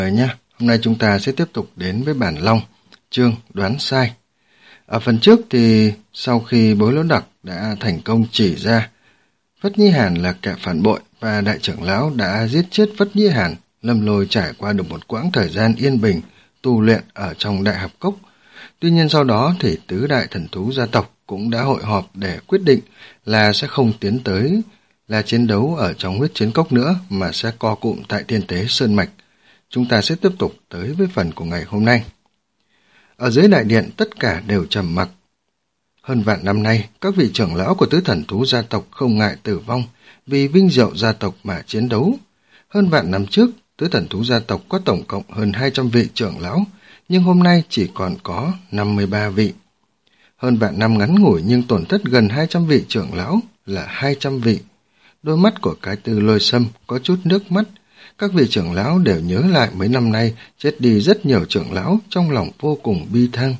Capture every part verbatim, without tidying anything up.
Rồi nha, hôm nay chúng ta sẽ tiếp tục đến với bản Long, chương đoán sai. Ở phần trước thì sau khi Bối Lỗ Đặc đã thành công chỉ ra Phất Nhĩ Hàn là kẻ phản bội và đại trưởng lão đã giết chết Phất Nhĩ Hàn, Lâm Lôi trải qua được một quãng thời gian yên bình tu luyện ở trong Đại Hạp Cốc. Tuy nhiên sau đó thì tứ đại thần thú gia tộc cũng đã hội họp để quyết định là sẽ không tiến tới là chiến đấu ở trong huyết chiến cốc nữa mà sẽ co cụm tại Thiên Tế Sơn Mạch. Chúng ta sẽ tiếp tục tới với phần của ngày hôm nay. Ở dưới đại điện tất cả đều trầm mặc. Hơn vạn năm nay, các vị trưởng lão của tứ thần thú gia tộc không ngại tử vong vì vinh diệu gia tộc mà chiến đấu. Hơn vạn năm trước, tứ thần thú gia tộc có tổng cộng hơn hai trăm vị trưởng lão, nhưng hôm nay chỉ còn có năm mươi ba vị. Hơn vạn năm ngắn ngủi nhưng tổn thất gần hai trăm vị trưởng lão là hai trăm vị. Đôi mắt của cái Tư Lôi Sâm có chút nước mắt. Các vị trưởng lão đều nhớ lại mấy năm nay chết đi rất nhiều trưởng lão, trong lòng vô cùng bi thang.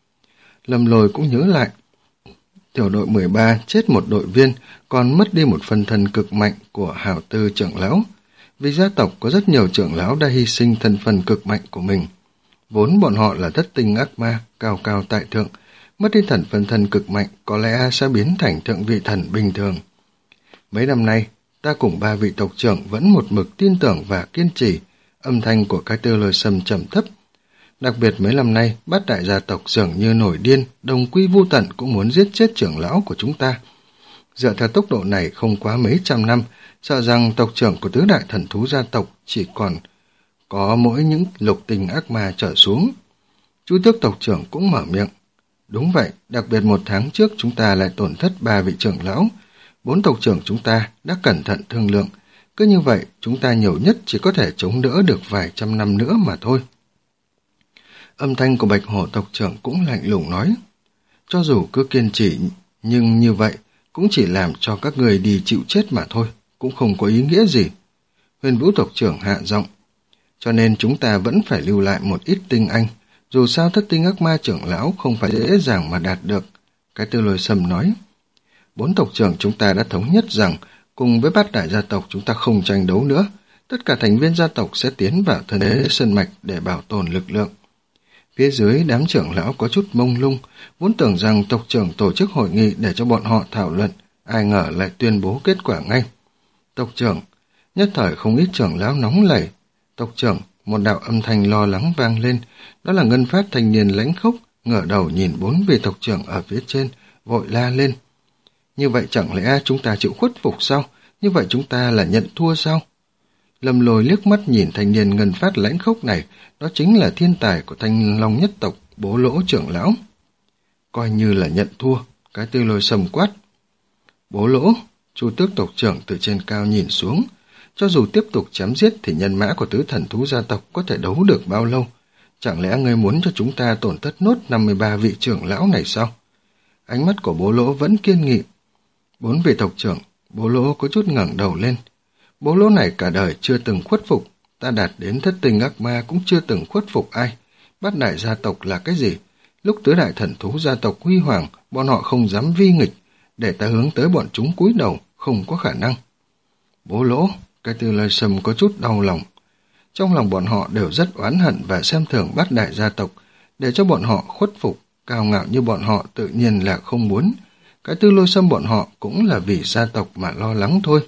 Lâm Lôi cũng nhớ lại. Tiểu đội mười ba chết một đội viên, còn mất đi một phần thân cực mạnh của hảo tư trưởng lão. Vì gia tộc có rất nhiều trưởng lão đã hy sinh thân phần cực mạnh của mình. Vốn bọn họ là thất tinh ác ma, cao cao tại thượng. Mất đi thần phân thân cực mạnh có lẽ sẽ biến thành thượng vị thần bình thường. Mấy năm nay, ta cùng ba vị tộc trưởng vẫn một mực tin tưởng và kiên trì. Âm thanh của cái Tư Lôi Sâm trầm thấp. Đặc biệt mấy năm nay, bát đại gia tộc dường như nổi điên, đồng quy vu tận cũng muốn giết chết trưởng lão của chúng ta. Dựa theo tốc độ này không quá mấy trăm năm, sợ rằng tộc trưởng của tứ đại thần thú gia tộc chỉ còn có mỗi những lục tình ác ma trở xuống. Chu Tước tộc trưởng cũng mở miệng. Đúng vậy, đặc biệt một tháng trước chúng ta lại tổn thất ba vị trưởng lão. Bốn tộc trưởng chúng ta đã cẩn thận thương lượng. Cứ như vậy, chúng ta nhiều nhất chỉ có thể chống đỡ được vài trăm năm nữa mà thôi. Âm thanh của Bạch Hổ tộc trưởng cũng lạnh lùng nói. Cho dù cứ kiên trì, nhưng như vậy cũng chỉ làm cho các người đi chịu chết mà thôi, cũng không có ý nghĩa gì. Huyền Vũ tộc trưởng hạ giọng. Cho nên chúng ta vẫn phải lưu lại một ít tinh anh. Dù sao thất tinh ác ma trưởng lão không phải dễ dàng mà đạt được. Cái Tư Lôi Sâm nói. Bốn tộc trưởng chúng ta đã thống nhất rằng cùng với bát đại gia tộc chúng ta không tranh đấu nữa. Tất cả thành viên gia tộc sẽ tiến vào Thiên Tế Sơn Mạch để bảo tồn lực lượng. Phía dưới đám trưởng lão có chút mông lung, vốn tưởng rằng tộc trưởng tổ chức hội nghị để cho bọn họ thảo luận, ai ngờ lại tuyên bố kết quả ngay. Tộc trưởng, nhất thời không ít trưởng lão nóng lẩy. Tộc trưởng, một đạo âm thanh lo lắng vang lên, đó là Ngân Phát thanh niên lãnh khốc, ngửa đầu nhìn bốn vị tộc trưởng ở phía trên, vội la lên. Như vậy chẳng lẽ chúng ta chịu khuất phục sao? Như vậy chúng ta là nhận thua sao? Lâm Lôi liếc mắt nhìn thanh niên Ngân Phát lãnh khốc này, đó chính là thiên tài của Thanh Long nhất tộc, Bố Lỗ trưởng lão. Coi như là nhận thua, cái Tư Lôi Sâm quát. Bố Lỗ, Chu Tước tộc trưởng từ trên cao nhìn xuống. Cho dù tiếp tục chém giết thì nhân mã của tứ thần thú gia tộc có thể đấu được bao lâu? Chẳng lẽ ngươi muốn cho chúng ta tổn thất nốt năm mươi ba vị trưởng lão này sao? Ánh mắt của Bố Lỗ vẫn kiên nghị. Bốn vị tộc trưởng, Bố Lỗ có chút ngẩng đầu lên. Bố Lỗ này cả đời chưa từng khuất phục, ta đạt đến thất tinh ác ma cũng chưa từng khuất phục ai. Bát đại gia tộc là cái gì? Lúc tứ đại thần thú gia tộc huy hoàng, bọn họ không dám vi nghịch, để ta hướng tới bọn chúng cúi đầu, không có khả năng. Bố Lỗ, cái Tư Lôi Sâm có chút đau lòng. Trong lòng bọn họ đều rất oán hận và xem thường bát đại gia tộc, để cho bọn họ khuất phục, cao ngạo như bọn họ tự nhiên là không muốn. Cái Tư Lôi Sâm bọn họ cũng là vì gia tộc mà lo lắng thôi.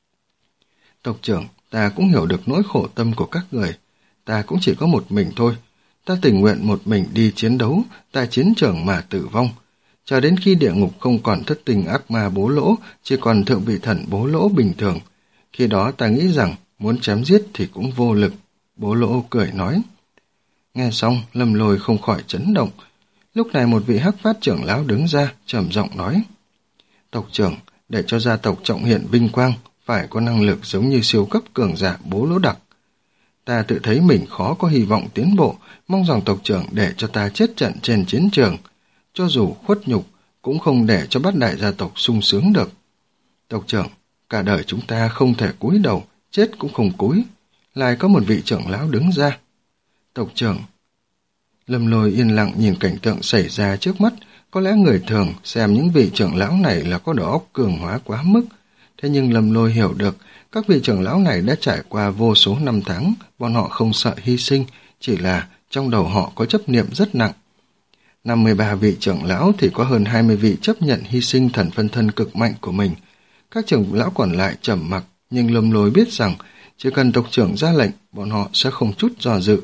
Tộc trưởng, ta cũng hiểu được nỗi khổ tâm của các người. Ta cũng chỉ có một mình thôi. Ta tình nguyện một mình đi chiến đấu, tại chiến trường mà tử vong. Cho đến khi địa ngục không còn thất tình ác ma Bố Lỗ, chỉ còn thượng vị thần Bố Lỗ bình thường. Khi đó ta nghĩ rằng muốn chém giết thì cũng vô lực. Bố Lỗ cười nói. Nghe xong, Lâm Lôi không khỏi chấn động. Lúc này một vị Hắc Phát trưởng lão đứng ra, trầm giọng nói. Tộc trưởng, để cho gia tộc trọng hiện vinh quang, phải có năng lực giống như siêu cấp cường giả Bố Lỗ Đặc. Ta tự thấy mình khó có hy vọng tiến bộ, mong rằng tộc trưởng để cho ta chết trận trên chiến trường. Cho dù khuất nhục, cũng không để cho bát đại gia tộc sung sướng được. Tộc trưởng, cả đời chúng ta không thể cúi đầu, chết cũng không cúi. Lại có một vị trưởng lão đứng ra. Tộc trưởng. Lâm Lôi yên lặng nhìn cảnh tượng xảy ra trước mắt. Có lẽ người thường xem những vị trưởng lão này là có đầu óc cường hóa quá mức. thế nhưng Lâm Lôi hiểu được, các vị trưởng lão này đã trải qua vô số năm tháng, bọn họ không sợ hy sinh, chỉ là trong đầu họ có chấp niệm rất nặng. năm mươi ba vị trưởng lão thì có hơn hai mươi vị chấp nhận hy sinh thần phân thân cực mạnh của mình. Các trưởng lão còn lại trầm mặc, nhưng Lâm Lôi biết rằng chỉ cần tộc trưởng ra lệnh, bọn họ sẽ không chút do dự.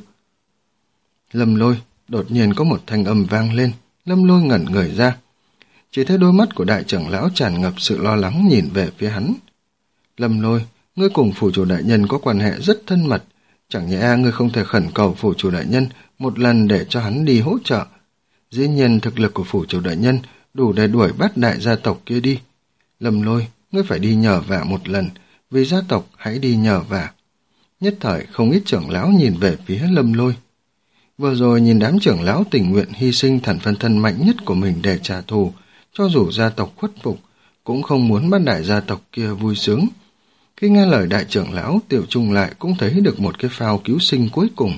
Lâm Lôi, đột nhiên có một thanh âm vang lên, Lâm Lôi ngẩn người ra. Chỉ thấy đôi mắt của đại trưởng lão tràn ngập sự lo lắng nhìn về phía hắn. Lâm Lôi, ngươi cùng phủ chủ đại nhân có quan hệ rất thân mật, chẳng nhẽ ngươi không thể khẩn cầu phủ chủ đại nhân một lần để cho hắn đi hỗ trợ. Dĩ nhiên thực lực của phủ chủ đại nhân đủ để đuổi bắt đại gia tộc kia đi. Lâm Lôi, ngươi phải đi nhờ vả một lần, vì gia tộc hãy đi nhờ vả. Nhất thời không ít trưởng lão nhìn về phía Lâm Lôi. Vừa rồi nhìn đám trưởng lão tình nguyện hy sinh thần phân thân mạnh nhất của mình để trả thù, cho dù gia tộc khuất phục, cũng không muốn bắt đại gia tộc kia vui sướng. Khi nghe lời đại trưởng lão, Tiểu Trung lại cũng thấy được một cái phao cứu sinh cuối cùng.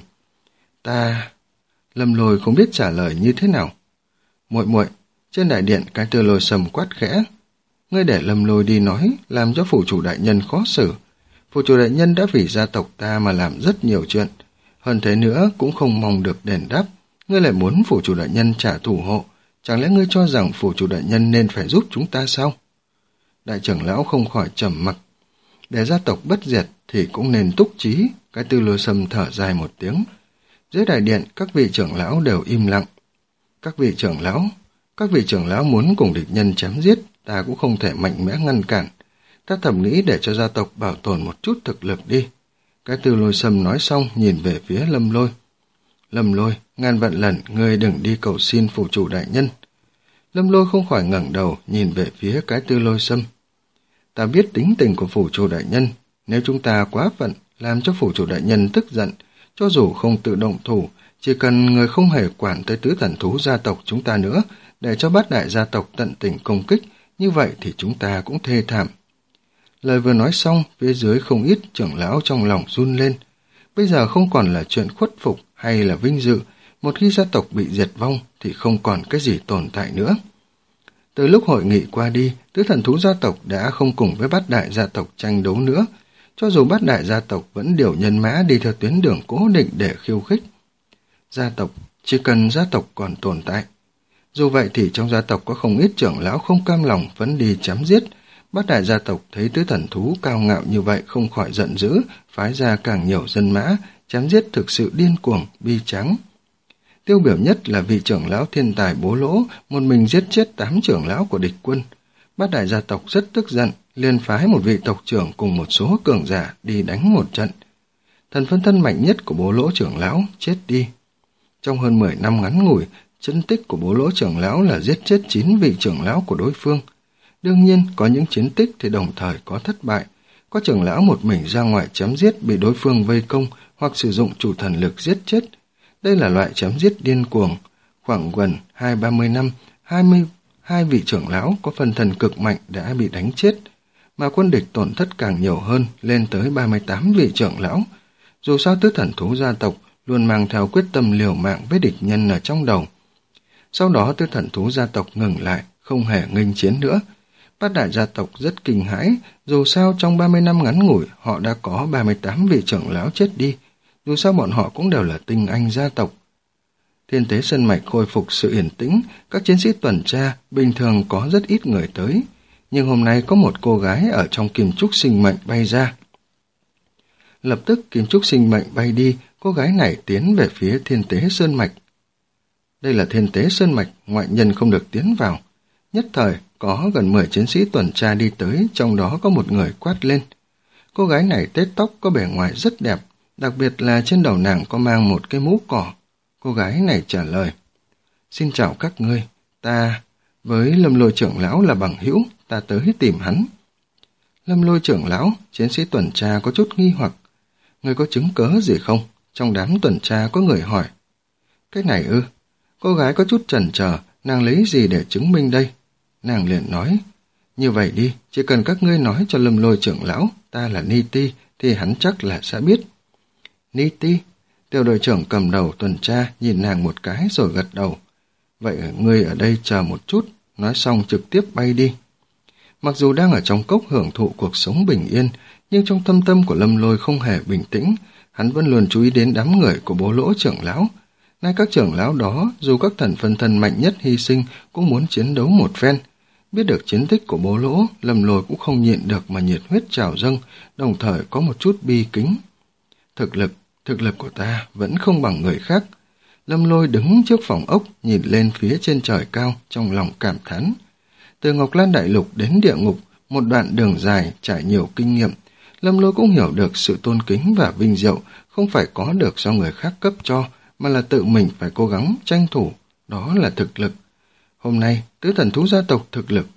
Ta... Lâm Lôi không biết trả lời như thế nào. Muội muội, trên đại điện cái Tư Lôi sầm quát khẽ. Ngươi để Lâm Lôi đi nói, làm cho phủ chủ đại nhân khó xử. Phủ chủ đại nhân đã vì gia tộc ta mà làm rất nhiều chuyện. Hơn thế nữa cũng không mong được đền đáp. Ngươi lại muốn phủ chủ đại nhân trả thù hộ. Chẳng lẽ ngươi cho rằng phủ chủ đại nhân nên phải giúp chúng ta sao? Đại trưởng lão không khỏi trầm mặc. Để gia tộc bất diệt thì cũng nên túc trí. Cái Tư Lôi sầm thở dài một tiếng. Dưới đại điện, các vị trưởng lão đều im lặng. Các vị trưởng lão, các vị trưởng lão muốn cùng địch nhân chém giết, ta cũng không thể mạnh mẽ ngăn cản. Ta thầm nghĩ để cho gia tộc bảo tồn một chút thực lực đi. Cái Tư Lôi sầm nói xong nhìn về phía Lâm Lôi. Lâm Lôi, ngàn vạn lần ngươi đừng đi cầu xin phủ chủ đại nhân. Lâm Lôi không khỏi ngẩng đầu nhìn về phía cái Tư Lôi sâm. Ta biết tính tình của phủ chủ đại nhân, nếu chúng ta quá phận làm cho phủ chủ đại nhân tức giận, cho dù không tự động thủ, chỉ cần người không hề quản tới tứ thần thú gia tộc chúng ta nữa, để cho bát đại gia tộc tận tình công kích, như vậy thì chúng ta cũng thê thảm. Lời vừa nói xong, phía dưới không ít trưởng lão trong lòng run lên. Bây giờ không còn là chuyện khuất phục hay là vinh dự, một khi gia tộc bị diệt vong thì không còn cái gì tồn tại nữa. Từ lúc hội nghị qua đi, tứ thần thú gia tộc đã không cùng với bát đại gia tộc tranh đấu nữa, cho dù bát đại gia tộc vẫn điều nhân mã đi theo tuyến đường cố định để khiêu khích. Gia tộc, chỉ cần gia tộc còn tồn tại. Dù vậy thì trong gia tộc có không ít trưởng lão không cam lòng vẫn đi chém giết. Bát đại gia tộc thấy tứ thần thú cao ngạo như vậy không khỏi giận dữ, phái ra càng nhiều dân mã, chém giết thực sự điên cuồng, bi tráng. Tiêu biểu nhất là vị trưởng lão thiên tài Bố Lỗ, một mình giết chết tám trưởng lão của địch quân. Bát đại gia tộc rất tức giận, liền phái một vị tộc trưởng cùng một số cường giả đi đánh một trận. Thần phân thân mạnh nhất của Bố Lỗ trưởng lão chết đi. Trong hơn mười năm ngắn ngủi, chiến tích của Bố Lỗ trưởng lão là giết chết chín vị trưởng lão của đối phương. Đương nhiên, có những chiến tích thì đồng thời có thất bại. Có trưởng lão một mình ra ngoài chém giết bị đối phương vây công hoặc sử dụng chủ thần lực giết chết. Đây là loại chém giết điên cuồng. Khoảng gần hai ba mươi năm, hai mươi hai vị trưởng lão có phần thần cực mạnh đã bị đánh chết, mà quân địch tổn thất càng nhiều hơn, lên tới ba mươi tám vị trưởng lão. Dù sao tứ thần thú gia tộc luôn mang theo quyết tâm liều mạng với địch nhân ở trong đầu. Sau đó tứ thần thú gia tộc ngừng lại, không hề nghênh chiến nữa. Bát đại gia tộc rất kinh hãi, dù sao trong ba mươi năm ngắn ngủi họ đã có ba mươi tám vị trưởng lão chết đi, dù sao bọn họ cũng đều là tinh anh gia tộc. Thiên Tế Sơn Mạch khôi phục sự yên tĩnh, các chiến sĩ tuần tra bình thường có rất ít người tới, nhưng hôm nay có một cô gái ở trong kim trúc sinh mệnh bay ra. Lập tức kim trúc sinh mệnh bay đi, cô gái này tiến về phía Thiên Tế Sơn Mạch. Đây là Thiên Tế Sơn Mạch, ngoại nhân không được tiến vào. Nhất thời có gần mười chiến sĩ tuần tra đi tới, trong đó có một người quát lên. Cô gái này tết tóc có bề ngoài rất đẹp, đặc biệt là trên đầu nàng có mang một cái mũ cỏ. Cô gái này trả lời. Xin chào các ngươi, ta với Lâm Lôi trưởng lão là bằng hữu, ta tới tìm hắn. Lâm Lôi trưởng lão, chiến sĩ tuần tra có chút nghi hoặc. Ngươi có chứng cớ gì không? Trong đám tuần tra có người hỏi. Cái này ư? Cô gái có chút chần chờ, nàng lấy gì để chứng minh đây? Nàng liền nói, như vậy đi, chỉ cần các ngươi nói cho Lâm Lôi trưởng lão, ta là Ni Ti, thì hắn chắc là sẽ biết. Ni Ti? Tiểu đội trưởng cầm đầu tuần tra nhìn nàng một cái rồi gật đầu. Vậy ngươi ở đây chờ một chút, nói xong trực tiếp bay đi. Mặc dù đang ở trong cốc hưởng thụ cuộc sống bình yên, nhưng trong thâm tâm của Lâm Lôi không hề bình tĩnh, hắn vẫn luôn chú ý đến đám người của Bố Lỗ trưởng lão. Nay các trưởng lão đó, dù các thần phân thân mạnh nhất hy sinh, cũng muốn chiến đấu một phen. Biết được chiến tích của Bố Lỗ, Lâm Lôi cũng không nhịn được mà nhiệt huyết trào dâng, đồng thời có một chút bi kính. Thực lực, thực lực của ta vẫn không bằng người khác. Lâm Lôi đứng trước phòng ốc, nhìn lên phía trên trời cao, trong lòng cảm thán. Từ Ngọc Lan Đại Lục đến địa ngục, một đoạn đường dài, trải nhiều kinh nghiệm, Lâm Lôi cũng hiểu được sự tôn kính và vinh diệu không phải có được do người khác cấp cho, mà là tự mình phải cố gắng tranh thủ, đó là thực lực. Hôm nay, tứ thần thú gia tộc thực lực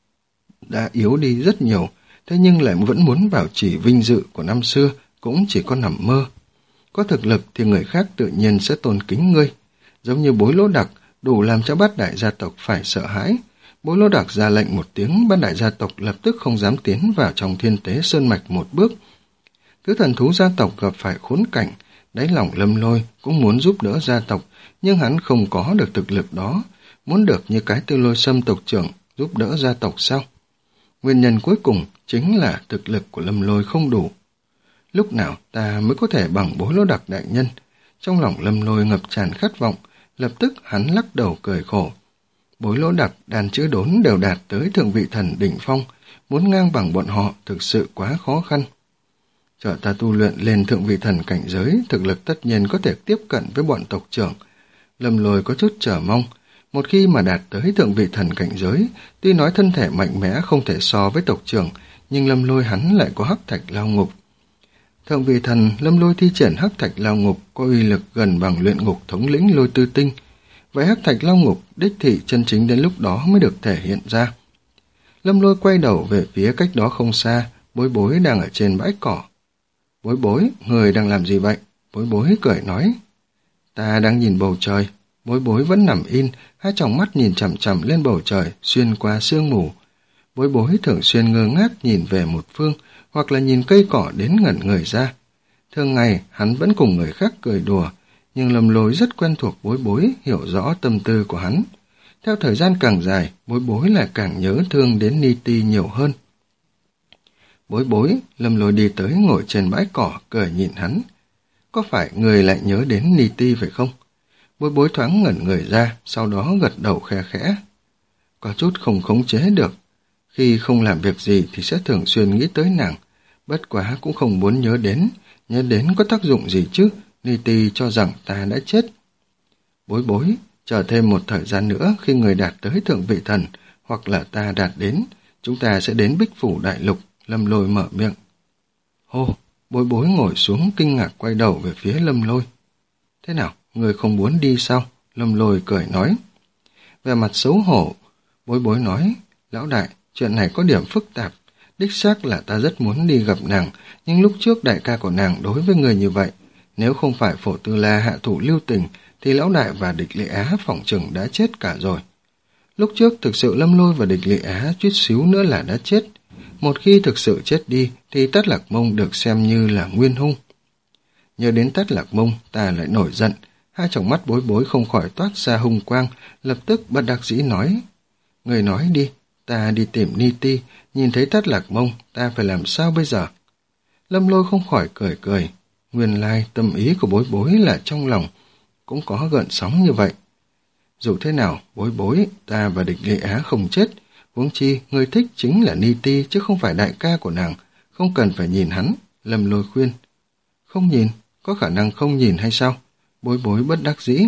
đã yếu đi rất nhiều, thế nhưng lại vẫn muốn bảo trì vinh dự của năm xưa, cũng chỉ có nằm mơ. Có thực lực thì người khác tự nhiên sẽ tôn kính ngươi. Giống như Bối Lỗ Đặc, đủ làm cho bát đại gia tộc phải sợ hãi. Bối Lỗ Đặc ra lệnh một tiếng, bát đại gia tộc lập tức không dám tiến vào trong Thiên Tế Sơn Mạch một bước. Tứ thần thú gia tộc gặp phải khốn cảnh, đáy lòng Lâm Lôi cũng muốn giúp đỡ gia tộc, nhưng hắn không có được thực lực đó. Muốn được như cái Tư Lôi Sâm tộc trưởng giúp đỡ gia tộc sao? Nguyên nhân cuối cùng chính là thực lực của Lâm Lôi không đủ. Lúc nào ta mới có thể bằng Bối Lỗ Đặc đại nhân? Trong lòng Lâm Lôi ngập tràn khát vọng, lập tức hắn lắc đầu cười khổ. Bối Lỗ Đặc, đàn chữ đốn đều đạt tới thượng vị thần đỉnh phong, muốn ngang bằng bọn họ thực sự quá khó khăn. Chờ ta tu luyện lên thượng vị thần cảnh giới, thực lực tất nhiên có thể tiếp cận với bọn tộc trưởng. Lâm Lôi có chút chờ mong, một khi mà đạt tới thượng vị thần cảnh giới, tuy nói thân thể mạnh mẽ không thể so với tộc trưởng, nhưng Lâm Lôi hắn lại có hắc thạch lao ngục. Thượng vị thần, Lâm Lôi thi triển hắc thạch lao ngục có uy lực gần bằng luyện ngục thống lĩnh Lôi Tư Tinh. Vậy hắc thạch lao ngục đích thị chân chính đến lúc đó mới được thể hiện ra. Lâm Lôi quay đầu về phía cách đó không xa, Bối Bối đang ở trên bãi cỏ. Bối Bối, người đang làm gì vậy? Bối Bối cười nói. Ta đang nhìn bầu trời. Bối Bối vẫn nằm in, hai tròng mắt nhìn chằm chằm lên bầu trời, xuyên qua sương mù. Bối Bối thường xuyên ngơ ngác nhìn về một phương, hoặc là nhìn cây cỏ đến ngẩn người ra. Thường ngày, hắn vẫn cùng người khác cười đùa, nhưng Lâm Lôi rất quen thuộc Bối Bối, hiểu rõ tâm tư của hắn. Theo thời gian càng dài, Bối Bối lại càng nhớ thương đến Ni Ti nhiều hơn. Bối Bối, Lâm Lôi đi tới ngồi trên bãi cỏ, cười nhìn hắn. Có phải người lại nhớ đến Ni Ti phải không? Bối Bối thoáng ngẩn người ra, sau đó gật đầu khe khẽ. Có chút không khống chế được. Khi không làm việc gì thì sẽ thường xuyên nghĩ tới nàng. Bất quá cũng không muốn nhớ đến. Nhớ đến có tác dụng gì chứ? Ni Ti cho rằng ta đã chết. Bối Bối, chờ thêm một thời gian nữa khi người đạt tới thượng vị thần, hoặc là ta đạt đến, chúng ta sẽ đến Bích Phủ Đại Lục. Lâm Lôi mở miệng. Hô, Bối Bối ngồi xuống kinh ngạc quay đầu về phía Lâm Lôi. Thế nào, người không muốn đi sao? Lâm Lôi cười nói. Về mặt xấu hổ, Bối Bối nói, lão đại, chuyện này có điểm phức tạp. Đích xác là ta rất muốn đi gặp nàng, nhưng lúc trước đại ca của nàng đối với người như vậy, nếu không phải Phổ Tư La hạ thủ lưu tình, thì lão đại và Địch Lệ Á phỏng chừng đã chết cả rồi. Lúc trước thực sự Lâm Lôi và Địch Lệ Á chút xíu nữa là đã chết. Một khi thực sự chết đi, thì Tát Lạc Mông được xem như là nguyên hung. Nhớ đến Tát Lạc Mông, ta lại nổi giận. Hai tròng mắt Bối Bối không khỏi toát ra hung quang, lập tức bất đắc dĩ nói. Người nói đi, ta đi tìm Ni Ti, nhìn thấy Tát Lạc Mông, ta phải làm sao bây giờ? Lâm Lôi không khỏi cười cười. Nguyên lai tâm ý của Bối Bối là trong lòng cũng có gợn sóng như vậy. Dù thế nào, Bối Bối, ta và Địch Lệ Á không chết. Huống chi, người thích chính là Ni Ti chứ không phải đại ca của nàng, không cần phải nhìn hắn. Lâm Lôi khuyên. Không nhìn, có khả năng không nhìn hay sao? Bối Bối bất đắc dĩ.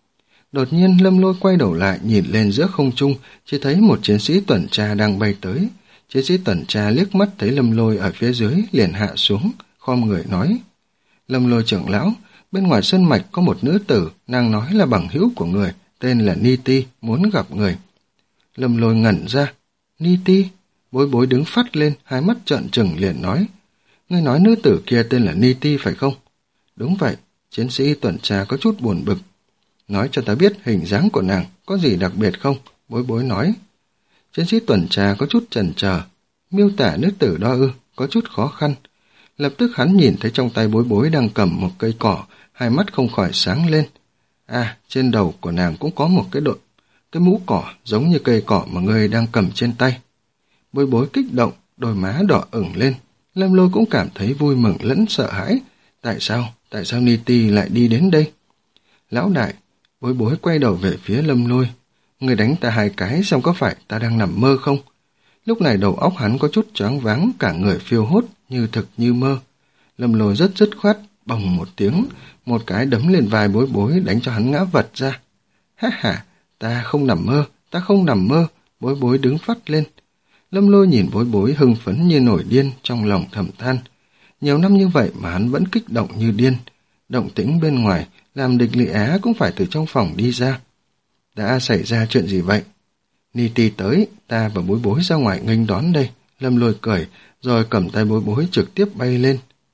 Đột nhiên Lâm Lôi quay đầu lại nhìn lên giữa không trung, chỉ thấy một chiến sĩ tuần tra đang bay tới. Chiến sĩ tuần tra liếc mắt thấy Lâm Lôi ở phía dưới liền hạ xuống, khom người nói. Lâm Lôi trưởng lão, bên ngoài sơn mạch có một nữ tử, nàng nói là bằng hữu của người, tên là Ni Ti, muốn gặp người. Lâm Lôi ngẩn ra. Ni Ti? Bối Bối đứng phát lên, hai mắt trợn trừng liền nói. Ngươi nói nữ tử kia tên là Ni Ti phải không? Đúng vậy, chiến sĩ tuần tra có chút buồn bực. Nói cho ta biết hình dáng của nàng có gì đặc biệt không? Bối Bối nói. Chiến sĩ tuần tra có chút chần chờ. Miêu tả nữ tử đó ư, có chút khó khăn. Lập tức hắn nhìn thấy trong tay Bối Bối đang cầm một cây cỏ, hai mắt không khỏi sáng lên. À, trên đầu của nàng cũng có một cái đội, cái mũ cỏ giống như cây cỏ mà ngươi đang cầm trên tay. Bối bối kích động, đôi má đỏ ửng lên. Lâm Lôi cũng cảm thấy vui mừng lẫn sợ hãi. Tại sao? Tại sao Ni Ti lại đi đến đây? Lão đại, Bối bối quay đầu về phía Lâm Lôi. Người đánh ta hai cái xong có phải ta đang nằm mơ không? Lúc này đầu óc hắn có chút choáng váng, cả người phiêu hốt, như thực như mơ. Lâm Lôi rất dứt khoát, bồng một tiếng, một cái đấm lên vai Bối bối đánh cho hắn ngã vật ra. Ha ha, ta không nằm mơ, ta không nằm mơ, Bối bối đứng phắt lên. Lâm Lôi nhìn Bối bối hưng phấn như nổi điên, trong lòng thầm than. Nhiều năm như vậy mà hắn vẫn kích động như điên. Động tĩnh bên ngoài, làm Địch Lị Á cũng phải từ trong phòng đi ra. Đã xảy ra chuyện gì vậy? Ni Ti tới, ta và Bối bối ra ngoài nghênh đón đây. Lâm Lôi cười, rồi cầm tay Bối bối trực tiếp bay lên.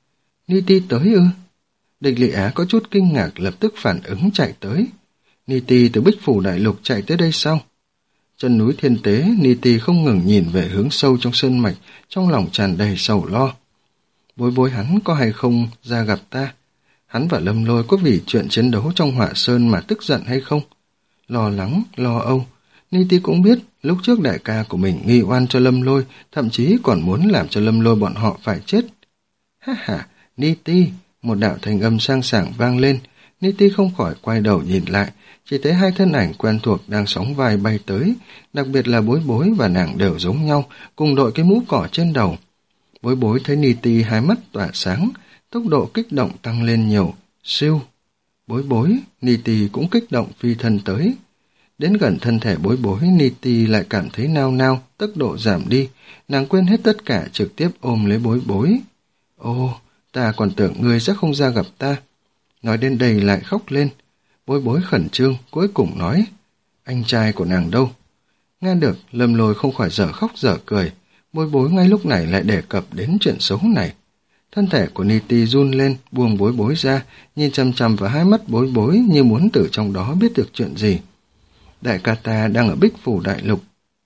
Ni Ti tới ư? Địch Lị Á có chút kinh ngạc, lập tức phản ứng chạy tới. Ni Ti từ Bích Phủ Đại Lục chạy tới đây sao? Chân núi Thiên Tế, Ni Ti không ngừng nhìn về hướng sâu trong sơn mạch, trong lòng tràn đầy sầu lo. Bối bối hắn có hay không ra gặp ta? Hắn và Lâm Lôi có vì chuyện chiến đấu trong Hỏa Sơn mà tức giận hay không? Lo lắng, lo âu. Ni Ti cũng biết, lúc trước đại ca của mình nghi oan cho Lâm Lôi, thậm chí còn muốn làm cho Lâm Lôi bọn họ phải chết. Ha ha, Ni Ti, một đạo thanh âm sang sảng vang lên. Ni Ti không khỏi quay đầu nhìn lại, chỉ thấy hai thân ảnh quen thuộc đang sóng vai bay tới, đặc biệt là Bối bối và nàng đều giống nhau, cùng đội cái mũ cỏ trên đầu. Bối bối thấy Ni Ti hai mắt tỏa sáng, tốc độ kích động tăng lên nhiều, siêu. Bối bối, Ni Ti cũng kích động phi thân tới. Đến gần thân thể Bối bối, Ni Ti lại cảm thấy nao nao, tốc độ giảm đi, nàng quên hết tất cả trực tiếp ôm lấy Bối bối. Ô, ta còn tưởng ngươi sẽ không ra gặp ta. Nói đến đây lại khóc lên. Bối bối khẩn trương, cuối cùng nói, anh trai của nàng đâu? Nghe được, Lâm Lôi không khỏi dở khóc dở cười. Bối bối ngay lúc này lại đề cập đến chuyện xấu này. Thân thể của Ni Ti run lên, buông Bối bối ra, nhìn chằm chằm vào hai mắt Bối bối như muốn từ trong đó biết được chuyện gì. Đại ca ta đang ở Bích Phủ Đại Lục.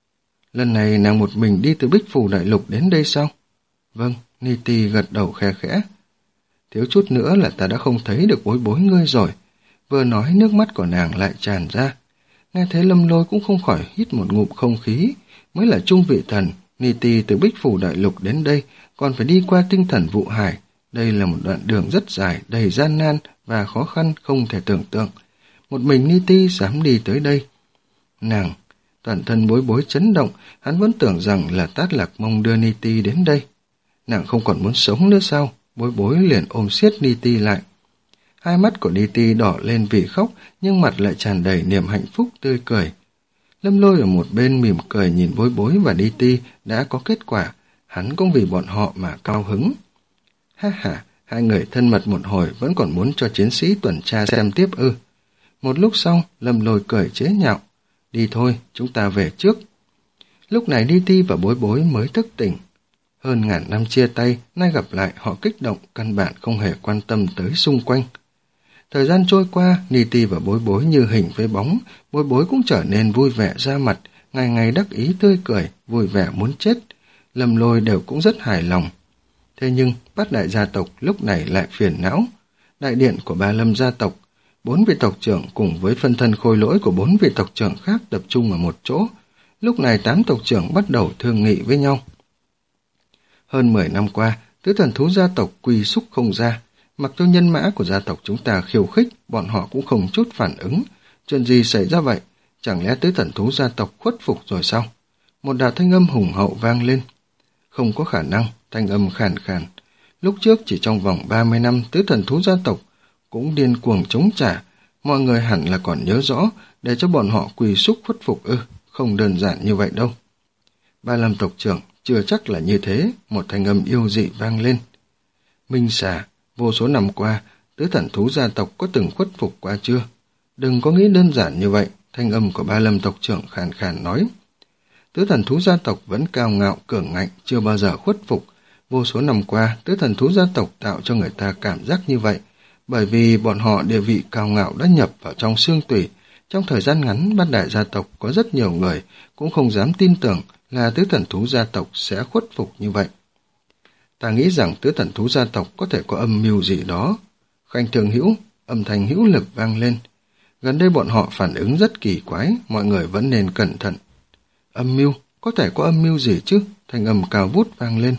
Lần này nàng một mình đi từ Bích Phủ Đại Lục đến đây sao? Vâng, Ni Ti gật đầu khe khẽ. Thiếu chút nữa là ta đã không thấy được Bối bối ngươi rồi. Vừa nói nước mắt của nàng lại tràn ra. Nghe thấy Lâm Lôi cũng không khỏi hít một ngụm không khí. Mới là trung vị thần, Ni Ti từ Bích Phủ Đại Lục đến đây, còn phải đi qua tinh thần vụ hải. Đây là một đoạn đường rất dài, đầy gian nan và khó khăn không thể tưởng tượng. Một mình Ni Ti dám đi tới đây. Nàng, toàn thân Bối bối chấn động, hắn vẫn tưởng rằng là Tát Lạc Mông đưa Ni Ti đến đây. Nàng không còn muốn sống nữa sao? Bối bối liền ôm siết Ni Ti lại. Hai mắt của Ni Ti đỏ lên vì khóc, nhưng mặt lại tràn đầy niềm hạnh phúc tươi cười. Lâm Lôi ở một bên mỉm cười nhìn Bối bối và Ni Ti đã có kết quả, hắn cũng vì bọn họ mà cao hứng. Ha ha, hai người thân mật một hồi vẫn còn muốn cho chiến sĩ tuần tra xem tiếp ư. Một lúc sau, Lâm Lôi cười chế nhạo. Đi thôi, chúng ta về trước. Lúc này Ni Ti và Bối bối mới thức tỉnh. Hơn ngàn năm chia tay, nay gặp lại họ kích động, căn bản không hề quan tâm tới xung quanh. Thời gian trôi qua, Ni Ti và Bối bối như hình với bóng, Bối bối cũng trở nên vui vẻ ra mặt, ngày ngày đắc ý tươi cười, vui vẻ muốn chết. Lâm Lôi đều cũng rất hài lòng. Thế nhưng, Bát Đại gia tộc lúc này lại phiền não. Đại điện của Ba Lâm gia tộc, bốn vị tộc trưởng cùng với phân thân khôi lỗi của bốn vị tộc trưởng khác tập trung ở một chỗ. Lúc này tám tộc trưởng bắt đầu thương nghị với nhau. Hơn mười năm qua, tứ thần thú gia tộc quy xúc không ra. Mặc cho nhân mã của gia tộc chúng ta khiêu khích, bọn họ cũng không chút phản ứng. Chuyện gì xảy ra vậy? Chẳng lẽ tứ thần thú gia tộc khuất phục rồi sao? Một đạo thanh âm hùng hậu vang lên. Không có khả năng, thanh âm khàn khàn. Lúc trước chỉ trong vòng ba mươi năm, tứ thần thú gia tộc cũng điên cuồng chống trả. Mọi người hẳn là còn nhớ rõ, để cho bọn họ quỳ xúc khuất phục ư, không đơn giản như vậy đâu. Ba Lâm tộc trưởng, chưa chắc là như thế, một thanh âm yêu dị vang lên. Minh xà, vô số năm qua, tứ thần thú gia tộc có từng khuất phục qua chưa? Đừng có nghĩ đơn giản như vậy, thanh âm của Ba Lâm tộc trưởng khàn khàn nói. Tứ thần thú gia tộc vẫn cao ngạo, cường ngạnh, chưa bao giờ khuất phục. Vô số năm qua, tứ thần thú gia tộc tạo cho người ta cảm giác như vậy, bởi vì bọn họ địa vị cao ngạo đã nhập vào trong xương tủy. Trong thời gian ngắn, Bát Đại gia tộc có rất nhiều người cũng không dám tin tưởng là tứ thần thú gia tộc sẽ khuất phục như vậy. Ta nghĩ rằng tứ thần thú gia tộc có thể có âm mưu gì đó. Khanh Thường Hữu, âm thanh hữu lực vang lên. Gần đây bọn họ phản ứng rất kỳ quái, mọi người vẫn nên cẩn thận. Âm mưu, có thể có âm mưu gì chứ? Thanh âm cao vút vang lên.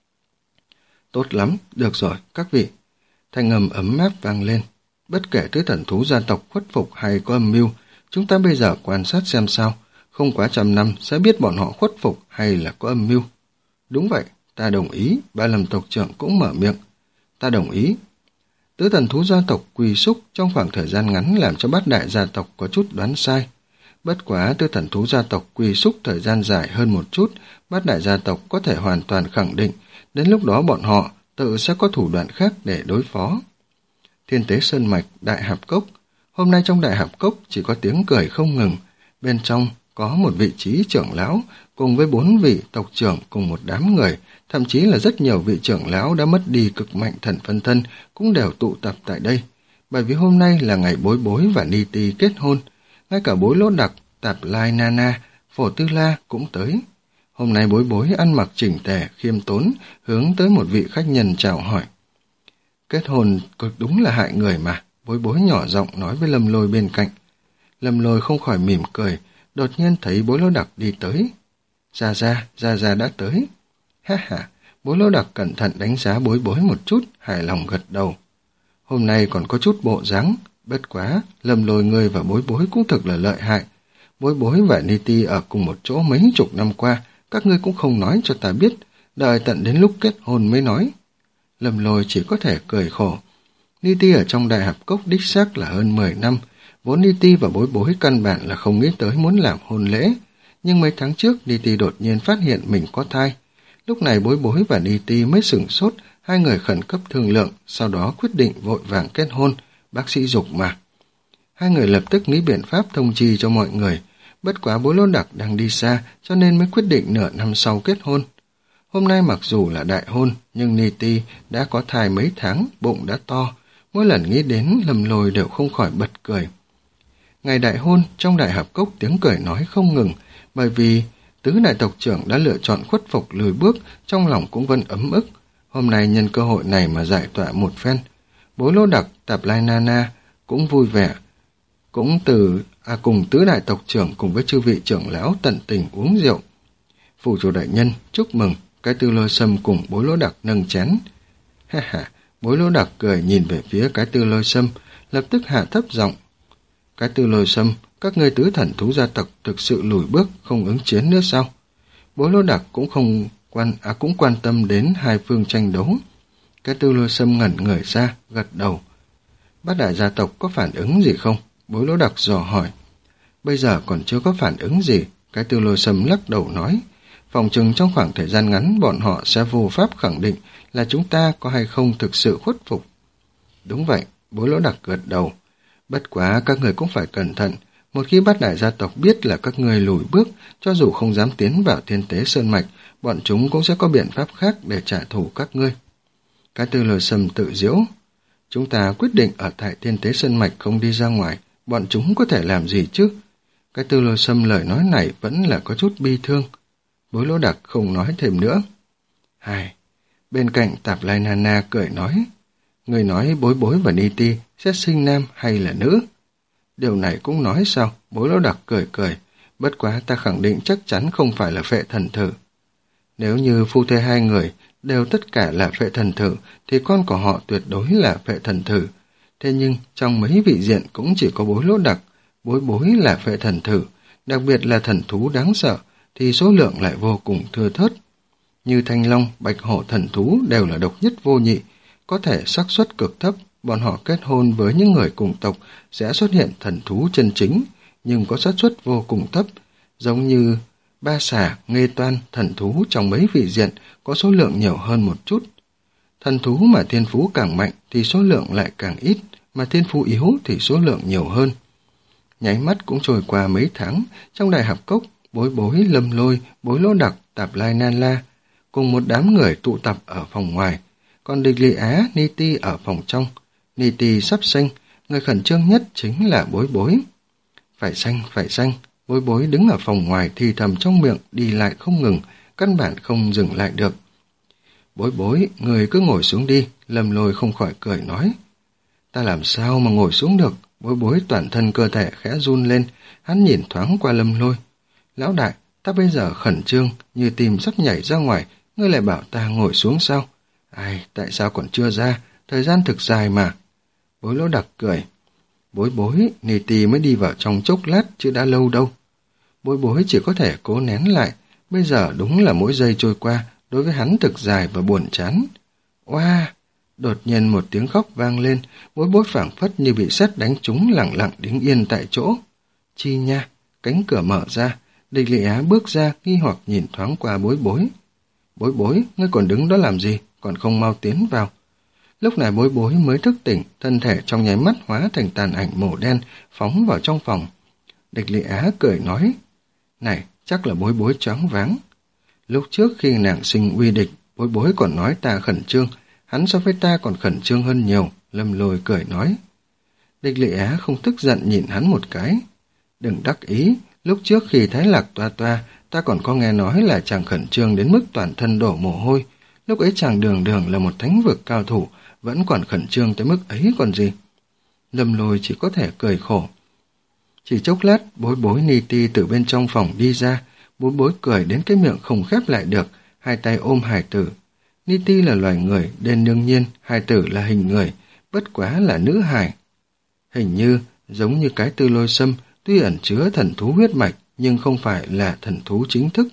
Tốt lắm, được rồi, các vị. Thanh âm ấm áp vang lên. Bất kể tứ thần thú gia tộc khuất phục hay có âm mưu, chúng ta bây giờ quan sát xem sao, không quá trăm năm sẽ biết bọn họ khuất phục hay là có âm mưu. Đúng vậy, ta đồng ý, Ba Lâm tộc trưởng cũng mở miệng. Ta đồng ý. Tứ thần thú gia tộc quỳ súc trong khoảng thời gian ngắn làm cho bát đại gia tộc có chút đoán sai. Bất quá tứ thần thú gia tộc quỳ súc thời gian dài hơn một chút, bát đại gia tộc có thể hoàn toàn khẳng định, đến lúc đó bọn họ tự sẽ có thủ đoạn khác để đối phó. Thiên Tế Sơn Mạch, Đại Hạp Cốc. Hôm nay trong Đại Hạp Cốc chỉ có tiếng cười không ngừng. Bên trong có một vị trí trưởng lão cùng với bốn vị tộc trưởng cùng một đám người, thậm chí là rất nhiều vị trưởng lão đã mất đi cực mạnh thần phân thân cũng đều tụ tập tại đây. Bởi vì hôm nay là ngày Bối Bối và Ni Ti kết hôn, ngay cả Bối Lỗ Đặc, Tạp Lai Nana, Phổ Tư La cũng tới. Hôm nay Bối Bối ăn mặc chỉnh tề, khiêm tốn, hướng tới một vị khách nhân chào hỏi. Kết hôn cực đúng là hại người mà, Bối Bối nhỏ giọng nói với Lâm Lôi bên cạnh. Lâm Lôi không khỏi mỉm cười, đột nhiên thấy Bối Lỗ Đặc đi tới. Gia Gia, Gia Gia đã tới. Ha ha, Bối Lỗ Đặc cẩn thận đánh giá Bối Bối một chút, hài lòng gật đầu. Hôm nay còn có chút bộ dáng, bất quá, Lâm Lôi ngươi và Bối Bối cũng thực là lợi hại. Bối Bối và Ni Ti ở cùng một chỗ mấy chục năm qua, các ngươi cũng không nói cho ta biết, đợi tận đến lúc kết hôn mới nói. Lâm Lôi chỉ có thể cười khổ. Ni Ti ở trong Đại Hạp Cốc đích xác là hơn mười năm, vốn Ni Ti và Bối Bối căn bản là không nghĩ tới muốn làm hôn lễ, nhưng mấy tháng trước Ni Ti đột nhiên phát hiện mình có thai. Lúc này Bối Bối và Ni Ti mới sửng sốt, hai người khẩn cấp thương lượng, sau đó quyết định vội vàng kết hôn, bác sĩ dục mà. Hai người lập tức nghĩ biện pháp thông chi cho mọi người, bất quá Bối Lỗ Đặc đang đi xa cho nên mới quyết định nửa năm sau kết hôn. Hôm nay mặc dù là đại hôn, nhưng Ni Ti đã có thai mấy tháng, bụng đã to, mỗi lần nghĩ đến Lâm Lôi đều không khỏi bật cười. Ngày đại hôn, trong Đại Hạp Cốc tiếng cười nói không ngừng, bởi vì tứ đại tộc trưởng đã lựa chọn khuất phục lùi bước, trong lòng cũng vẫn ấm ức. Hôm nay nhân cơ hội này mà giải tỏa một phen. Bối Lỗ Đặc, Tạp Lai Nana cũng vui vẻ, cũng từ à, cùng tứ đại tộc trưởng cùng với chư vị trưởng lão tận tình uống rượu. Phủ chủ đại nhân, chúc mừng. Cái Tư Lôi Sâm cùng Bối Lỗ Đặc nâng chén. Ha ha, Bối Lỗ Đặc cười nhìn về phía Cái Tư Lôi Sâm, lập tức hạ thấp giọng. Cái Tư Lôi Sâm, các ngươi tứ thần thú gia tộc thực sự lùi bước, không ứng chiến nữa sao? Bối Lỗ Đặc cũng không quan à cũng quan tâm đến hai phương tranh đấu. Cái Tư Lôi Sâm ngẩn người ra, gật đầu. Bát đại gia tộc có phản ứng gì không? Bối Lỗ Đặc dò hỏi. Bây giờ còn chưa có phản ứng gì, Cái Tư Lôi Sâm lắc đầu nói. Phòng chừng trong khoảng thời gian ngắn bọn họ sẽ vô pháp khẳng định là chúng ta có hay không thực sự khuất phục. Đúng vậy, Bối Lỗ Đặc gật đầu. Bất quá các người cũng phải cẩn thận, một khi bát đại gia tộc biết là các người lùi bước, cho dù không dám tiến vào Thiên Tế Sơn Mạch, bọn chúng cũng sẽ có biện pháp khác để trả thù các ngươi. Cái Tư Lôi Sâm tự giễu. Chúng ta quyết định ở tại Thiên Tế Sơn Mạch không đi ra ngoài, bọn chúng có thể làm gì chứ? Cái Tư Lôi Sâm lời nói này vẫn là có chút bi thương. Bối Lỗ Đặc không nói thêm nữa. Hai, bên cạnh Tạp Lai Nana cười nói, người nói Bối Bối và Ni Ti sẽ sinh nam hay là nữ? Điều này cũng nói sao? Bối Lỗ Đặc cười cười, bất quá ta khẳng định chắc chắn không phải là phệ thần thử. Nếu như phu thê hai người đều tất cả là phệ thần thử, thì con của họ tuyệt đối là phệ thần thử. Thế nhưng trong mấy vị diện cũng chỉ có Bối Lỗ Đặc, Bối Bối là phệ thần thử, đặc biệt là thần thú đáng sợ, thì số lượng lại vô cùng thưa thớt. Như Thanh Long, Bạch Hổ thần thú đều là độc nhất vô nhị, có thể xác suất cực thấp, bọn họ kết hôn với những người cùng tộc sẽ xuất hiện thần thú chân chính, nhưng có xác suất vô cùng thấp, giống như Ba Xà, Nghê Toan, thần thú trong mấy vị diện có số lượng nhiều hơn một chút. Thần thú mà thiên phú càng mạnh thì số lượng lại càng ít, mà thiên phú yếu thì số lượng nhiều hơn. Nháy mắt cũng trôi qua mấy tháng, trong Đại Hạp Cốc, Bối Bối, Lâm Lôi, Bối Lỗ Đặc, Tạp Lai Nana cùng một đám người tụ tập ở phòng ngoài, còn Địch Lị Á, Ni Ti ở phòng trong. Ni Ti sắp sinh, người khẩn trương nhất chính là Bối Bối. Phải sanh, phải sanh, Bối Bối đứng ở phòng ngoài thì thầm trong miệng, đi lại không ngừng, căn bản không dừng lại được. Bối Bối, người cứ ngồi xuống đi, Lâm Lôi không khỏi cười nói. Ta làm sao mà ngồi xuống được? Bối Bối toàn thân cơ thể khẽ run lên, hắn nhìn thoáng qua Lâm Lôi. Lão đại, Ta bây giờ khẩn trương, như tim sắp nhảy ra ngoài, ngươi lại bảo ta ngồi xuống sao? Ai, tại sao còn chưa ra? Thời gian thực dài mà. Bối Lỗ Đặc cười. Bối bối, Ni Ti mới đi vào trong chốc lát chứ đã lâu đâu. Bối bối chỉ có thể cố nén lại. Bây giờ đúng là mỗi giây trôi qua, đối với hắn thực dài và buồn chán. Oa! Đột nhiên một tiếng khóc vang lên, bối bối phảng phất như bị sét đánh trúng, lặng lặng đứng yên tại chỗ. Chi nha! Cánh cửa mở ra, Địch Lệ Á bước ra nghi hoặc nhìn thoáng qua bối bối. Bối bối, ngươi còn đứng đó làm gì, còn không mau tiến vào. Lúc này bối bối mới thức tỉnh, thân thể trong nháy mắt hóa thành tàn ảnh màu đen, phóng vào trong phòng. Địch Lệ Á cười nói, này, chắc là bối bối choáng váng. Lúc trước khi nàng sinh uy địch, bối bối còn nói ta khẩn trương, hắn so với ta còn khẩn trương hơn nhiều, Lâm Lôi cười nói. Địch Lệ Á không tức giận nhìn hắn một cái. Đừng đắc ý, lúc trước khi Thái Lạc toa toa, ta còn có nghe nói là chàng khẩn trương đến mức toàn thân đổ mồ hôi. Lúc ấy chàng đường đường là một thánh vực cao thủ, vẫn còn khẩn trương tới mức ấy còn gì. Lâm Lôi chỉ có thể cười khổ. Chỉ chốc lát, bối bối Ni Ti từ bên trong phòng đi ra, bối bối cười đến cái miệng không khép lại được, hai tay ôm hài tử. Ni Ti là loài người, nên đương nhiên, hài tử là hình người, bất quá là nữ hài. Hình như, giống như cái Tư Lôi Sâm, tuy ẩn chứa thần thú huyết mạch, nhưng không phải là thần thú chính thức.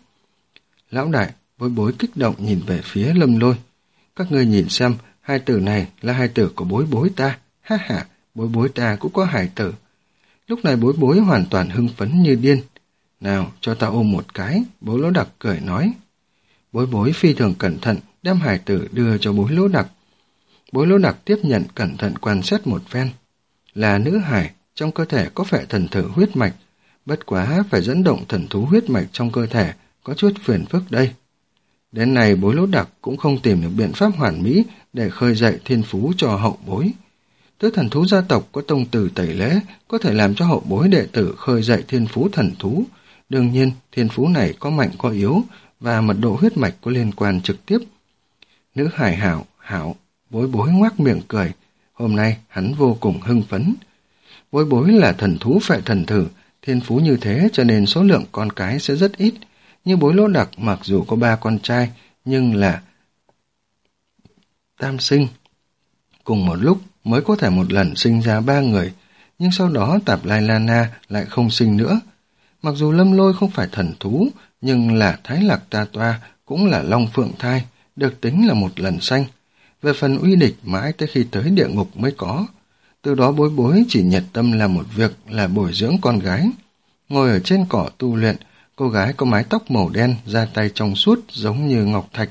Lão đại, bối bối kích động nhìn về phía Lâm Lôi. Các ngươi nhìn xem, hài tử này là hài tử của bối bối ta. Ha ha, bối bối ta cũng có hài tử. Lúc này bối bối hoàn toàn hưng phấn như điên. Nào, cho ta ôm một cái, bối Lỗ Đặc cười nói. Bối bối phi thường cẩn thận, đem hài tử đưa cho bối Lỗ Đặc. Bối Lỗ Đặc tiếp nhận cẩn thận quan sát một phen. Là nữ hài, trong cơ thể có phệ thần thử huyết mạch, bất quá phải dẫn động thần thú huyết mạch trong cơ thể, có chút phiền phức đây. Đến nay bối Lỗ Đặc cũng không tìm được biện pháp hoàn mỹ để khơi dậy thiên phú cho hậu bối. Tứ thần thú gia tộc có tông tử tẩy lễ, có thể làm cho hậu bối đệ tử khơi dậy thiên phú thần thú. Đương nhiên, thiên phú này có mạnh có yếu, và mật độ huyết mạch có liên quan trực tiếp. Nữ hải hảo, hảo, bối bối ngoác miệng cười. Hôm nay hắn vô cùng hưng phấn. Bối bối là thần thú phệ thần thử, thiên phú như thế cho nên số lượng con cái sẽ rất ít. Như bối Lỗ Đặc mặc dù có ba con trai, nhưng là tam sinh. Cùng một lúc mới có thể một lần sinh ra ba người, nhưng sau đó Tạp Lai La Na lại không sinh nữa. Mặc dù Lâm Lôi không phải thần thú, nhưng là Thái Lạc Ta Toa cũng là Long Phượng Thai, được tính là một lần sanh. Về phần uy địch mãi tới khi tới địa ngục mới có. Từ đó bối bối chỉ nhiệt tâm làm một việc là bồi dưỡng con gái. Ngồi ở trên cỏ tu luyện, cô gái có mái tóc màu đen, da tay trong suốt giống như ngọc thạch.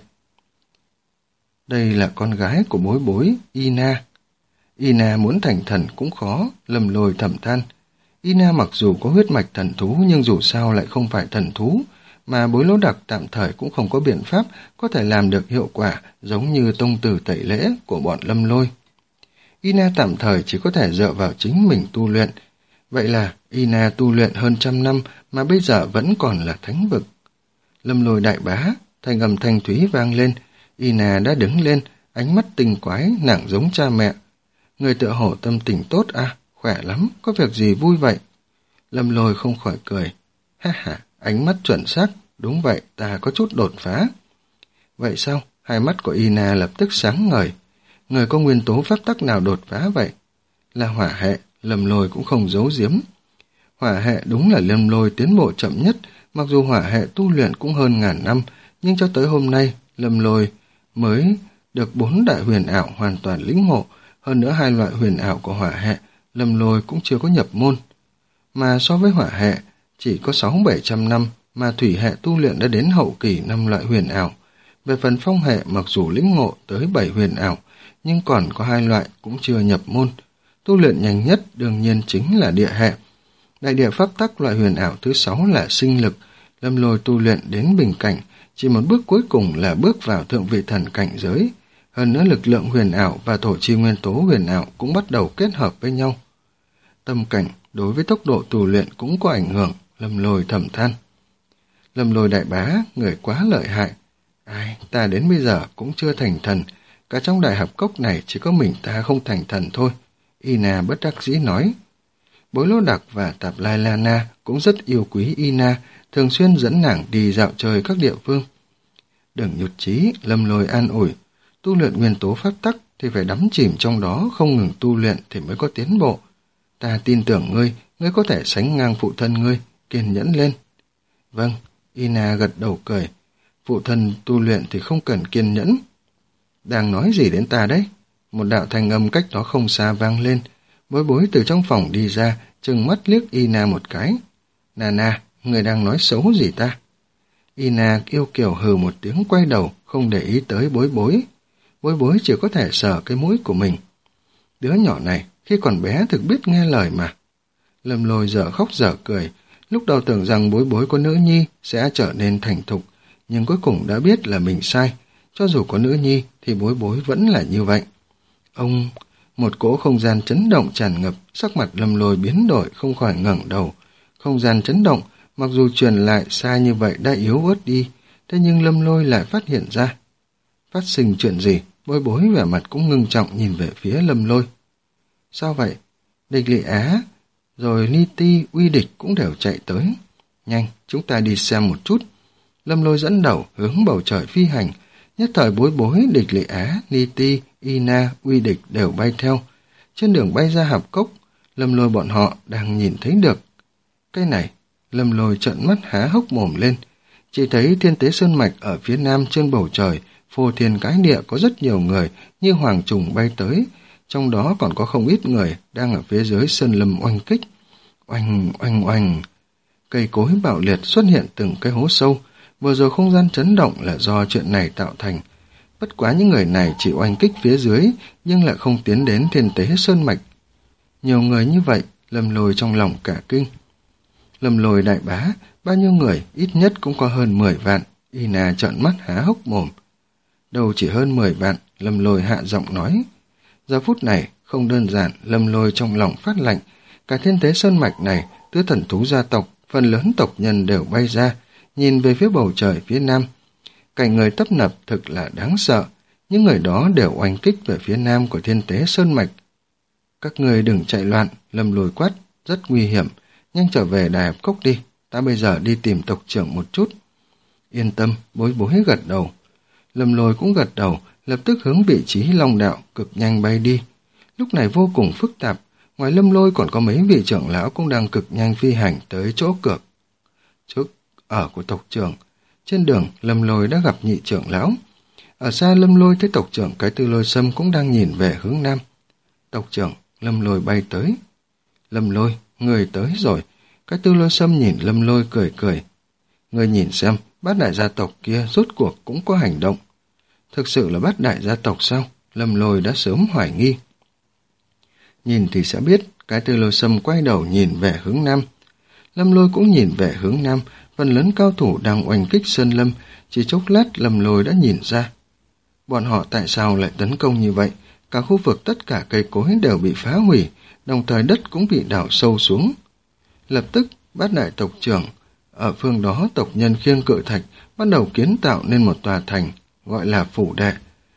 Đây là con gái của bối bối, Ina. Ina muốn thành thần cũng khó, Lâm Lôi thầm than. Ina mặc dù có huyết mạch thần thú nhưng dù sao lại không phải thần thú, mà bối Lỗ Đặc tạm thời cũng không có biện pháp có thể làm được hiệu quả giống như tông tử tẩy lễ của bọn Lâm Lôi. Ina tạm thời chỉ có thể dựa vào chính mình tu luyện. Vậy là Ina tu luyện hơn trăm năm mà bây giờ vẫn còn là thánh vực. Lâm Lôi đại bá, thanh âm thanh thúy vang lên. Ina đã đứng lên, ánh mắt tinh quái, nàng giống cha mẹ. Người tựa hổ tâm tình tốt à, khỏe lắm, có việc gì vui vậy? Lâm Lôi không khỏi cười. Ha ha, ánh mắt chuẩn xác, đúng vậy, ta có chút đột phá. Vậy sao? Hai mắt của Ina lập tức sáng ngời. Người có nguyên tố phép tắc nào đột phá vậy? Là hỏa hệ, Lâm Lôi cũng không giấu giếm. Hỏa hệ đúng là Lâm Lôi tiến bộ chậm nhất, mặc dù hỏa hệ tu luyện cũng hơn ngàn năm, nhưng cho tới hôm nay, Lâm Lôi mới được bốn đại huyền ảo hoàn toàn lĩnh ngộ, hơn nữa hai loại huyền ảo của hỏa hệ, Lâm Lôi cũng chưa có nhập môn. Mà so với hỏa hệ, chỉ có sáu bảy trăm năm mà thủy hệ tu luyện đã đến hậu kỳ năm loại huyền ảo. Về phần phong hệ mặc dù lĩnh ngộ tới bảy huyền ảo, nhưng còn có hai loại cũng chưa nhập môn. Tu luyện nhanh nhất đương nhiên chính là địa hệ. Đại địa pháp tắc loại huyền ảo thứ sáu là sinh lực, Lâm Lôi tu luyện đến bình cảnh, chỉ một bước cuối cùng là bước vào thượng vị thần cảnh giới. Hơn nữa lực lượng huyền ảo và thổ chi nguyên tố huyền ảo cũng bắt đầu kết hợp với nhau. Tâm cảnh đối với tốc độ tu luyện cũng có ảnh hưởng, Lâm Lôi thầm than. Lâm Lôi đại bá, người quá lợi hại. Ai, ta đến bây giờ cũng chưa thành thần, cả trong đại hợp cốc này chỉ có mình ta không thành thần thôi. Ina bất đắc dĩ nói. Bối Lỗ Đặc và Tạp Lai Lana cũng rất yêu quý Ina, thường xuyên dẫn nàng đi dạo chơi các địa phương. Đừng nhụt chí, Lâm Lôi an ủi, tu luyện nguyên tố pháp tắc thì phải đắm chìm trong đó, không ngừng tu luyện thì mới có tiến bộ. Ta tin tưởng ngươi, ngươi có thể sánh ngang phụ thân ngươi, kiên nhẫn lên. Vâng, Ina gật đầu cười, phụ thân tu luyện thì không cần kiên nhẫn. Đang nói gì đến ta đấy? Một đạo thanh âm cách đó không xa vang lên. Bối Bối từ trong phòng đi ra, trừng mắt liếc Ina một cái. Nana, người đang nói xấu gì ta? Ina yêu kiều hừ một tiếng, quay đầu, không để ý tới Bối Bối. Bối Bối chỉ có thể sờ cái mũi của mình. Đứa nhỏ này, khi còn bé thực biết nghe lời mà. Lâm Lôi dở khóc dở cười, lúc đầu tưởng rằng Bối Bối có nữ nhi sẽ trở nên thành thục, nhưng cuối cùng đã biết là mình sai. Cho dù có nữ nhi thì Bối Bối vẫn là như vậy. Ông... Một cỗ không gian chấn động tràn ngập, sắc mặt Lâm Lôi biến đổi, không khỏi ngẩng đầu. Không gian chấn động, mặc dù truyền lại xa như vậy đã yếu ớt đi, thế nhưng Lâm Lôi lại phát hiện ra. Phát sinh chuyện gì? Bối Bối vẻ mặt cũng ngưng trọng nhìn về phía Lâm Lôi. Sao vậy? Địch Lị Á, rồi Ni Ti, Uy Địch cũng đều chạy tới. Nhanh, chúng ta đi xem một chút. Lâm Lôi dẫn đầu hướng bầu trời phi hành. Nhất thời Bối Bối, Địch Lị Á, Ni Ti, Ina, Uy Địch đều bay theo. Trên đường bay ra hạp cốc, Lâm Lôi bọn họ đang nhìn thấy được. Cái này, Lâm Lôi trợn mắt há hốc mồm lên. Chỉ thấy Thiên Tế Sơn Mạch ở phía nam trên bầu trời, phô thiên cái địa có rất nhiều người như hoàng trùng bay tới. Trong đó còn có không ít người đang ở phía dưới sơn lâm oanh kích. Oanh, oanh, oanh. Cây cối bạo liệt xuất hiện từng cái hố sâu. Vừa rồi không gian chấn động là do chuyện này tạo thành. Bất quá những người này chỉ oanh kích phía dưới, nhưng lại không tiến đến Thiên Tế Sơn Mạch. Nhiều người như vậy, Lâm Lôi trong lòng cả kinh. Lâm Lôi đại bá, bao nhiêu người, ít nhất cũng có hơn mười vạn. Ina trợn mắt há hốc mồm. Đâu chỉ hơn mười vạn, Lâm Lôi hạ giọng nói. Giờ phút này, không đơn giản, Lâm Lôi trong lòng phát lạnh. Cả Thiên Tế Sơn Mạch này, tứ thần thú gia tộc, phần lớn tộc nhân đều bay ra, nhìn về phía bầu trời phía nam. Cảnh người tấp nập thực là đáng sợ, những người đó đều oanh kích về phía nam của Thiên Tế Sơn Mạch. Các người đừng chạy loạn, Lâm Lôi quát, rất nguy hiểm, nhanh trở về Đài Hạp Cốc đi, ta bây giờ đi tìm tộc trưởng một chút. Yên tâm, Bối Bối gật đầu. Lâm Lôi cũng gật đầu, lập tức hướng vị trí Long Đạo cực nhanh bay đi. Lúc này vô cùng phức tạp, ngoài Lâm Lôi còn có mấy vị trưởng lão cũng đang cực nhanh phi hành tới chỗ cược trước ở của tộc trưởng. Trên đường, Lâm Lôi đã gặp nhị trưởng lão. Ở xa Lâm Lôi thấy tộc trưởng Cái Tư Lôi Sâm cũng đang nhìn về hướng nam. Tộc trưởng, Lâm Lôi bay tới. Lâm Lôi, người tới rồi. Cái Tư Lôi Sâm nhìn Lâm Lôi cười cười. Người nhìn xem, bát đại gia tộc kia rốt cuộc cũng có hành động. Thực sự là bát đại gia tộc sao? Lâm Lôi đã sớm hoài nghi. Nhìn thì sẽ biết, Cái Tư Lôi Sâm quay đầu nhìn về hướng nam. Lâm Lôi cũng nhìn về hướng nam, phần lớn cao thủ đang oanh kích sơn lâm, chỉ chốc lát Lâm Lôi đã nhìn ra. Bọn họ tại sao lại tấn công như vậy? Cả khu vực tất cả cây cối đều bị phá hủy, đồng thời đất cũng bị đào sâu xuống. Lập tức, bát đại tộc trưởng, ở phương đó tộc nhân khiêng cự thạch, bắt đầu kiến tạo nên một tòa thành, gọi là phủ đệ.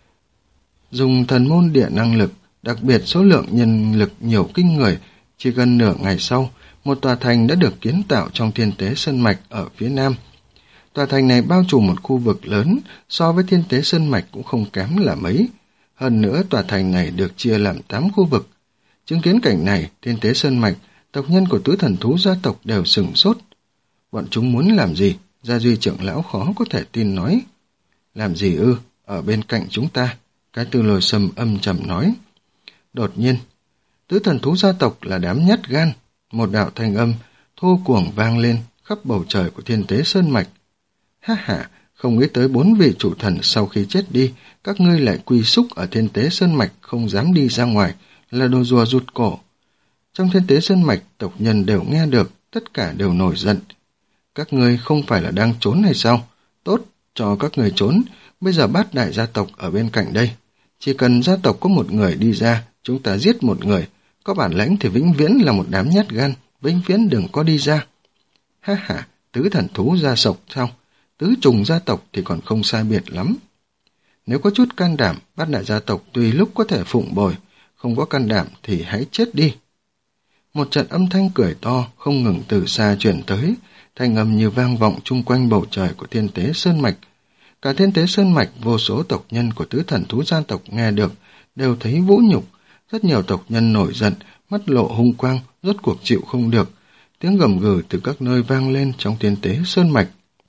Dùng thần môn địa năng lực, đặc biệt số lượng nhân lực nhiều kinh người, chỉ gần nửa ngày sau, một tòa thành đã được kiến tạo trong Thiên Tế Sơn Mạch ở phía nam. Tòa thành này bao trùm một khu vực lớn, so với Thiên Tế Sơn Mạch cũng không kém là mấy. Hơn nữa, tòa thành này được chia làm tám khu vực. Chứng kiến cảnh này, Thiên Tế Sơn Mạch, tộc nhân của tứ thần thú gia tộc đều sửng sốt. Bọn chúng muốn làm gì? Gia Duy trưởng lão khó có thể tin nói. Làm gì ư? Ở bên cạnh chúng ta. Cái Tư Lôi Sâm âm trầm nói. Đột nhiên, tứ thần thú gia tộc là đám nhát gan. Một đạo thanh âm thô cuồng vang lên khắp bầu trời của Thiên Tế Sơn Mạch. Ha ha, không nghĩ tới bốn vị chủ thần sau khi chết đi, các ngươi lại quy xúc ở Thiên Tế Sơn Mạch, không dám đi ra ngoài, là đồ rùa rụt cổ. Trong Thiên Tế Sơn Mạch, tộc nhân đều nghe được, tất cả đều nổi giận. Các ngươi không phải là đang trốn hay sao? Tốt, cho các ngươi trốn, bây giờ bát đại gia tộc ở bên cạnh đây. Chỉ cần gia tộc có một người đi ra, chúng ta giết một người, có bản lãnh thì vĩnh viễn là một đám nhát gan, vĩnh viễn đừng có đi ra. Ha ha, tứ thần thú gia sộc sao? Tứ trùng gia tộc thì còn không sai biệt lắm. Nếu có chút can đảm, bát đại gia tộc tùy lúc có thể phụng bồi, không có can đảm thì hãy chết đi. Một trận âm thanh cười to không ngừng từ xa chuyển tới, thanh âm như vang vọng chung quanh bầu trời của Thiên Tế Sơn Mạch. Cả Thiên Tế Sơn Mạch, vô số tộc nhân của tứ thần thú gia tộc nghe được, đều thấy vũ nhục. Rất nhiều tộc nhân nổi giận, mắt lộ hung quang, rốt cuộc chịu không được. Tiếng gầm gừ từ các nơi vang lên trong Thiên Tế Sơn Mạch.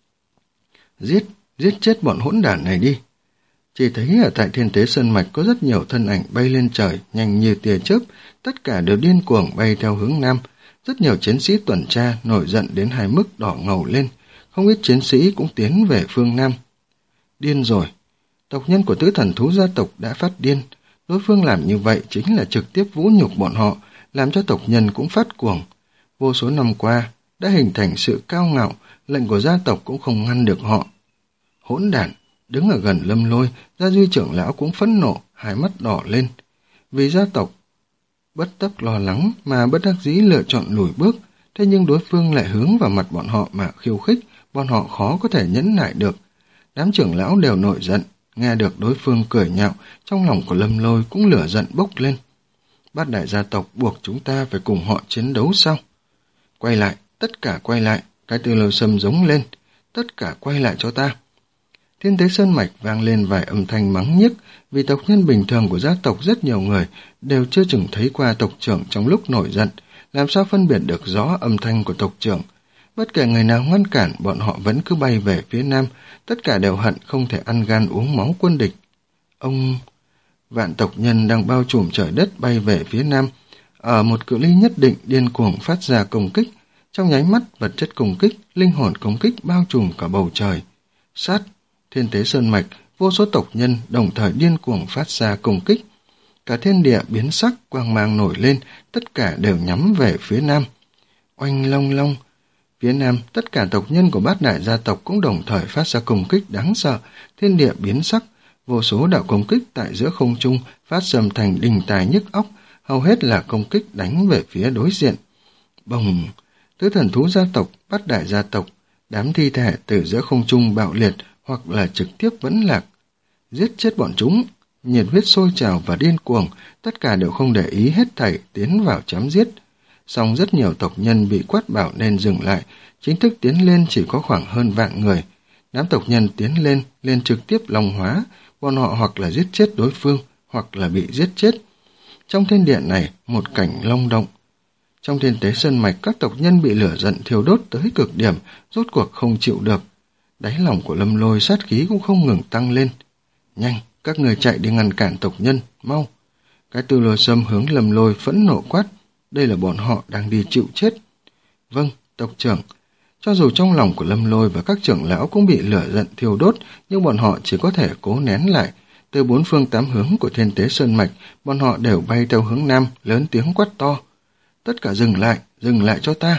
Giết, giết chết bọn hỗn đản này đi. Chỉ thấy ở tại Thiên Tế Sơn Mạch có rất nhiều thân ảnh bay lên trời, nhanh như tia chớp, tất cả đều điên cuồng bay theo hướng nam. Rất nhiều chiến sĩ tuần tra nổi giận đến hai mức đỏ ngầu lên, không ít chiến sĩ cũng tiến về phương nam. Điên rồi, tộc nhân của tứ thần thú gia tộc đã phát điên. Đối phương làm như vậy chính là trực tiếp vũ nhục bọn họ, làm cho tộc nhân cũng phát cuồng. Vô số năm qua đã hình thành sự cao ngạo, lệnh của gia tộc cũng không ngăn được họ. Hỗn đản, đứng ở gần Lâm Lôi, Gia Duy trưởng lão cũng phẫn nộ, hai mắt đỏ lên. Vì gia tộc bất tắc lo lắng mà bất đắc dĩ lựa chọn lùi bước, thế nhưng đối phương lại hướng vào mặt bọn họ mà khiêu khích, bọn họ khó có thể nhẫn nại được. Đám trưởng lão đều nổi giận, nghe được đối phương cười nhạo, trong lòng của Lâm Lôi cũng lửa giận bốc lên. Bát đại gia tộc buộc chúng ta phải cùng họ chiến đấu sao? Quay lại, tất cả quay lại, cái Từ Lâu Sâm giống lên, tất cả quay lại cho ta. Thiên Tế Sơn Mạch vang lên vài âm thanh mắng nhiếc, vì tộc nhân bình thường của gia tộc rất nhiều người đều chưa từng thấy qua tộc trưởng trong lúc nổi giận, làm sao phân biệt được rõ âm thanh của tộc trưởng. Bất kể người nào ngăn cản, bọn họ vẫn cứ bay về phía nam, tất cả đều hận không thể ăn gan uống máu quân địch. Ông... Vạn tộc nhân đang bao trùm trời đất bay về phía nam, ở một cự ly nhất định điên cuồng phát ra công kích. Trong nháy mắt, vật chất công kích, linh hồn công kích bao trùm cả bầu trời. Sát, Thiên Tế Sơn Mạch, vô số tộc nhân đồng thời điên cuồng phát ra công kích. Cả thiên địa biến sắc, quang mang nổi lên, tất cả đều nhắm về phía nam. Oanh long long, phía nam, tất cả tộc nhân của bát đại gia tộc cũng đồng thời phát ra công kích đáng sợ, thiên địa biến sắc, vô số đạo công kích tại giữa không trung phát sầm thành đình tài nhức óc, hầu hết là công kích đánh về phía đối diện. Bồng, tứ thần thú gia tộc, bát đại gia tộc, đám thi thể từ giữa không trung bạo liệt hoặc là trực tiếp vẫn lạc. Giết chết bọn chúng, nhiệt huyết sôi trào và điên cuồng, tất cả đều không để ý hết thảy tiến vào chém giết. Song rất nhiều tộc nhân bị quát bảo nên dừng lại, chính thức tiến lên chỉ có khoảng hơn vạn người. Đám tộc nhân tiến lên, lên trực tiếp long hóa, bọn họ hoặc là giết chết đối phương, hoặc là bị giết chết. Trong thiên điện này, một cảnh long động. Trong Thiên Tế Sơn Mạch, các tộc nhân bị lửa giận thiêu đốt tới cực điểm, rốt cuộc không chịu được. Đáy lòng của Lâm Lôi sát khí cũng không ngừng tăng lên. Nhanh, các người chạy đi ngăn cản tộc nhân, mau. Cái Từ Lôi Sâm hướng Lâm Lôi phẫn nộ quát, đây là bọn họ đang đi chịu chết. Vâng, tộc trưởng. Cho dù trong lòng của Lâm Lôi và các trưởng lão cũng bị lửa giận thiêu đốt, nhưng bọn họ chỉ có thể cố nén lại. Từ bốn phương tám hướng của Thiên Tế Sơn Mạch, bọn họ đều bay theo hướng nam, lớn tiếng quát to. Tất cả dừng lại, dừng lại cho ta.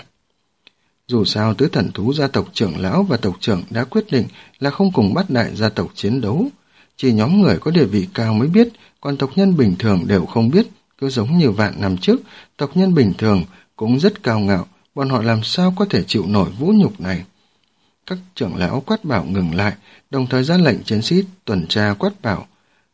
Dù sao, tứ thần thú gia tộc trưởng lão và tộc trưởng đã quyết định là không cùng bát đại gia tộc chiến đấu. Chỉ nhóm người có địa vị cao mới biết, còn tộc nhân bình thường đều không biết. Cứ giống như vạn năm trước, tộc nhân bình thường cũng rất cao ngạo, bọn họ làm sao có thể chịu nổi vũ nhục này. Các trưởng lão quát bảo ngừng lại, đồng thời ra lệnh chiến sĩ tuần tra quát bảo.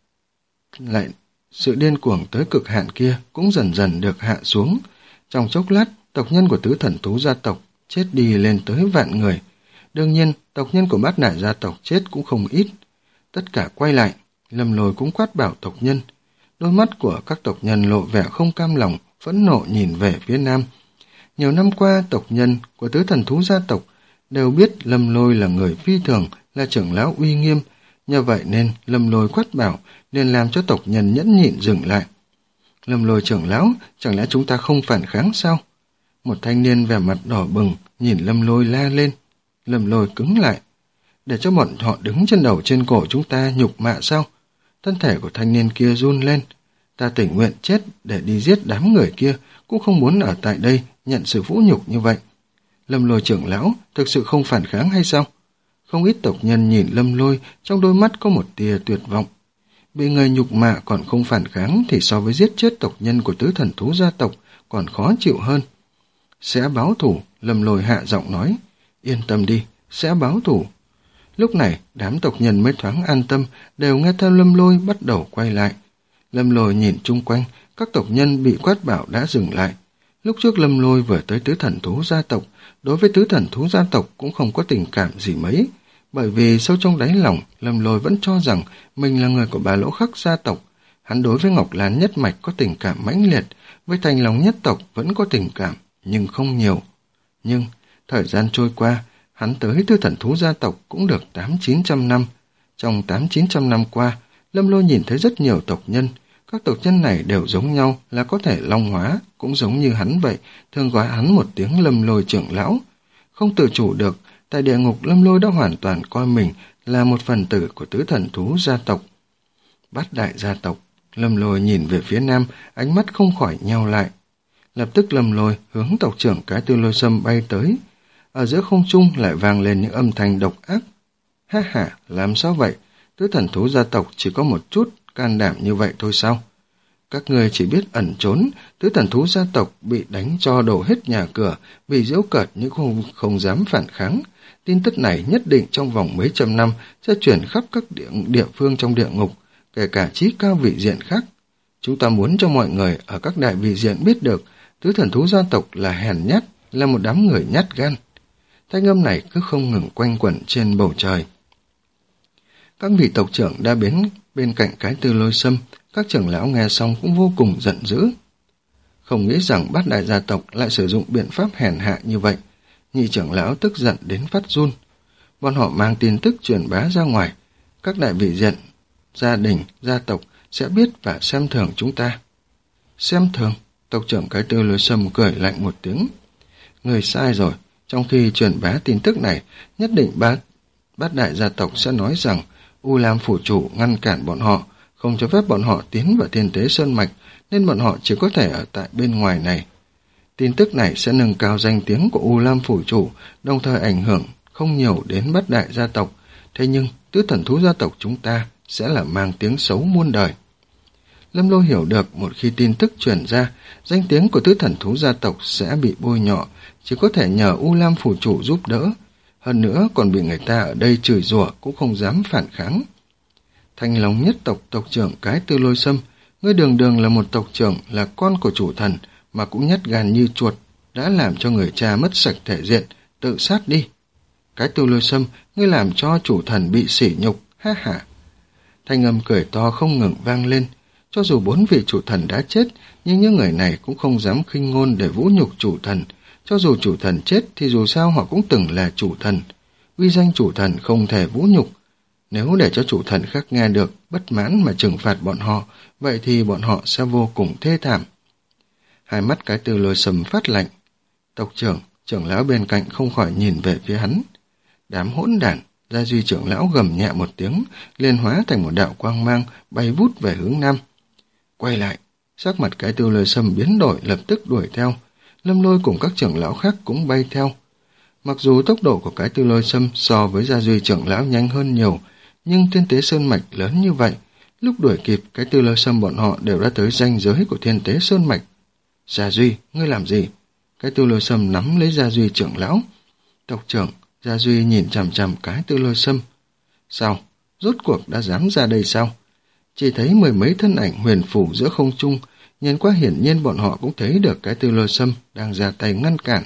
Lại, sự điên cuồng tới cực hạn kia cũng dần dần được hạ xuống. Trong chốc lát, tộc nhân của tứ thần thú gia tộc chết đi lên tới vạn người. Đương nhiên, tộc nhân của bát đại gia tộc chết cũng không ít. Tất cả quay lại, Lâm Lôi cũng quát bảo tộc nhân. Đôi mắt của các tộc nhân lộ vẻ không cam lòng, phẫn nộ nhìn về phía nam. Nhiều năm qua, tộc nhân của tứ thần thú gia tộc đều biết Lâm Lôi là người phi thường, là trưởng lão uy nghiêm. Nhờ vậy nên Lâm Lôi quát bảo, nên làm cho tộc nhân nhẫn nhịn dừng lại. Lâm Lôi trưởng lão, chẳng lẽ chúng ta không phản kháng sao? Một thanh niên vẻ mặt đỏ bừng, nhìn Lâm Lôi la lên. Lâm Lôi cứng lại. Để cho bọn họ đứng trên đầu trên cổ chúng ta nhục mạ sao? Thân thể của thanh niên kia run lên. Ta tình nguyện chết để đi giết đám người kia, cũng không muốn ở tại đây nhận sự vũ nhục như vậy. Lâm Lôi trưởng lão thực sự không phản kháng hay sao? Không ít tộc nhân nhìn Lâm Lôi, trong đôi mắt có một tia tuyệt vọng. Bị người nhục mạ còn không phản kháng thì so với giết chết tộc nhân của tứ thần thú gia tộc còn khó chịu hơn. Sẽ báo thủ, Lâm Lôi hạ giọng nói. Yên tâm đi, sẽ báo thủ. Lúc này, đám tộc nhân mới thoáng an tâm, đều nghe theo Lâm Lôi bắt đầu quay lại. Lâm Lôi nhìn chung quanh, các tộc nhân bị quát bảo đã dừng lại. Lúc trước Lâm Lôi vừa tới tứ thần thú gia tộc, đối với tứ thần thú gia tộc cũng không có tình cảm gì mấy, bởi vì sâu trong đáy lòng, Lâm Lôi vẫn cho rằng mình là người của Bà Lỗ Khắc gia tộc. Hắn đối với Ngọc Lan nhất mạch có tình cảm mãnh liệt, với Thanh Long nhất tộc vẫn có tình cảm, nhưng không nhiều. Nhưng, thời gian trôi qua, hắn tới tứ thần thú gia tộc cũng được tám chín trăm năm. Trong tám chín trăm năm qua, Lâm Lôi nhìn thấy rất nhiều tộc nhân. Các tộc nhân này đều giống nhau là có thể long hóa, cũng giống như hắn vậy, thường gọi hắn một tiếng Lâm Lôi trưởng lão. Không tự chủ được, tại địa ngục Lâm Lôi đã hoàn toàn coi mình là một phần tử của tứ thần thú gia tộc. Bát đại gia tộc, Lâm Lôi nhìn về phía nam, ánh mắt không khỏi nheo lại. Lập tức Lâm Lôi hướng tộc trưởng Cái Tư Lôi Sâm bay tới. Ở giữa không trung lại vang lên những âm thanh độc ác. Ha ha, làm sao vậy? Tứ thần thú gia tộc chỉ có một chút can đảm như vậy thôi sao? Các người chỉ biết ẩn trốn, tứ thần thú gia tộc bị đánh cho đổ hết nhà cửa, bị giễu cợt nhưng không, không dám phản kháng. Tin tức này nhất định trong vòng mấy trăm năm sẽ chuyển khắp các địa, địa phương trong địa ngục, kể cả trí cao vị diện khác. Chúng ta muốn cho mọi người ở các đại vị diện biết được tứ thần thú gia tộc là hèn nhát, là một đám người nhát gan. Thanh âm này cứ không ngừng quanh quẩn trên bầu trời. Các vị tộc trưởng đã biến bên cạnh Cái Tư Lôi Sâm, các trưởng lão nghe xong cũng vô cùng giận dữ. Không nghĩ rằng Bát đại gia tộc lại sử dụng biện pháp hèn hạ như vậy. Nhị trưởng lão tức giận đến phát run. Bọn họ mang tin tức truyền bá ra ngoài, các đại vị diện, gia đình, gia tộc sẽ biết và xem thường chúng ta. Xem thường? Tộc trưởng Cái Tư Lôi Sâm cười lạnh một tiếng. Người sai rồi, trong khi truyền bá tin tức này, nhất định bát, bát đại gia tộc sẽ nói rằng U Lam phủ chủ ngăn cản bọn họ, không cho phép bọn họ tiến vào Thiên Tế Sơn Mạch, nên bọn họ chỉ có thể ở tại bên ngoài này. Tin tức này sẽ nâng cao danh tiếng của U Lam phủ chủ, đồng thời ảnh hưởng không nhiều đến bát đại gia tộc. Thế nhưng, tứ thần thú gia tộc chúng ta sẽ là mang tiếng xấu muôn đời. Lâm Lôi hiểu được một khi tin tức truyền ra, danh tiếng của tứ thần thú gia tộc sẽ bị bôi nhọ, chỉ có thể nhờ U Lam phủ chủ giúp đỡ. Hơn nữa còn bị người ta ở đây chửi rủa cũng không dám phản kháng. Thanh Long nhất tộc tộc trưởng Cái Tư Lôi Sâm, ngươi đường đường là một tộc trưởng, là con của chủ thần, mà cũng nhát gan như chuột, đã làm cho người cha mất sạch thể diện, tự sát đi. Cái Tư Lôi Sâm, ngươi làm cho chủ thần bị sỉ nhục, ha ha. Thanh âm cười to không ngừng vang lên. Cho dù bốn vị chủ thần đã chết, nhưng những người này cũng không dám khinh ngôn để vũ nhục chủ thần. Cho dù chủ thần chết thì dù sao họ cũng từng là chủ thần. Uy danh chủ thần không thể vũ nhục. Nếu để cho chủ thần khác nghe được, bất mãn mà trừng phạt bọn họ, vậy thì bọn họ sẽ vô cùng thê thảm. Hai mắt Cái Tư Lôi Sâm phát lạnh. Tộc trưởng, trưởng lão bên cạnh không khỏi nhìn về phía hắn. Đám hỗn đản, Gia Duy trưởng lão gầm nhẹ một tiếng, liền hóa thành một đạo quang mang bay vút về hướng nam. Quay lại, sắc mặt Cái Tư Lôi Sâm biến đổi, lập tức đuổi theo. Lâm Lôi cùng các trưởng lão khác cũng bay theo. Mặc dù tốc độ của Cái Tư Lôi Sâm so với Gia Duy trưởng lão nhanh hơn nhiều, nhưng Thiên Tế Sơn Mạch lớn như vậy, lúc đuổi kịp Cái Tư Lôi Sâm bọn họ đều đã tới ranh giới của Thiên Tế Sơn Mạch. Gia Duy, ngươi làm gì? Cái Tư Lôi Sâm nắm lấy Gia Duy trưởng lão. Tộc trưởng, Gia Duy nhìn chằm chằm Cái Tư Lôi Sâm. Sao? Rốt cuộc đã dám ra đây sao? Chỉ thấy mười mấy thân ảnh huyền phủ giữa không trung, nhìn qua hiển nhiên bọn họ cũng thấy được Cái Tư Lôi Sâm đang ra tay ngăn cản.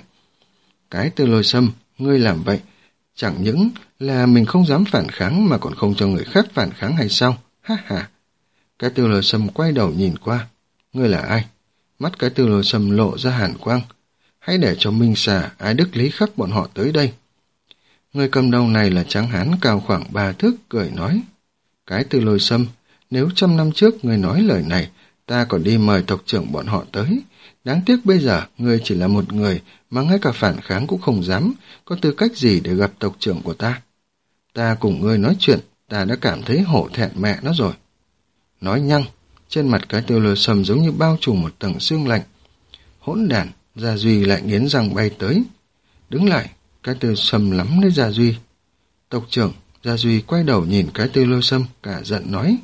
Cái Tư Lôi Sâm, ngươi làm vậy, chẳng những là mình không dám phản kháng mà còn không cho người khác phản kháng hay sao? Ha ha. Cái Tư Lôi Sâm quay đầu nhìn qua. Ngươi là ai? Mắt Cái Tư Lôi Sâm lộ ra hàn quang. Hãy để cho Minh Xà, Ái Đức Lý Khắc bọn họ tới đây. Người cầm đầu này là tráng hán cao khoảng ba thước, cười nói. Cái Tư Lôi Sâm, nếu trăm năm trước ngươi nói lời này, ta còn đi mời tộc trưởng bọn họ tới. Đáng tiếc bây giờ, ngươi chỉ là một người mà ngay cả phản kháng cũng không dám, có tư cách gì để gặp tộc trưởng của ta. Ta cùng ngươi nói chuyện, ta đã cảm thấy hổ thẹn mẹ nó rồi. Nói nhăng, trên mặt Cái Tư Lôi Sâm giống như bao trùm một tầng sương lạnh. Hỗn đản, Gia Duy lại nghiến răng bay tới. Đứng lại, Cái Tư Sâm lắm lấy Gia Duy. Tộc trưởng, Gia Duy quay đầu nhìn Cái Tư Lôi Sâm, cả giận nói.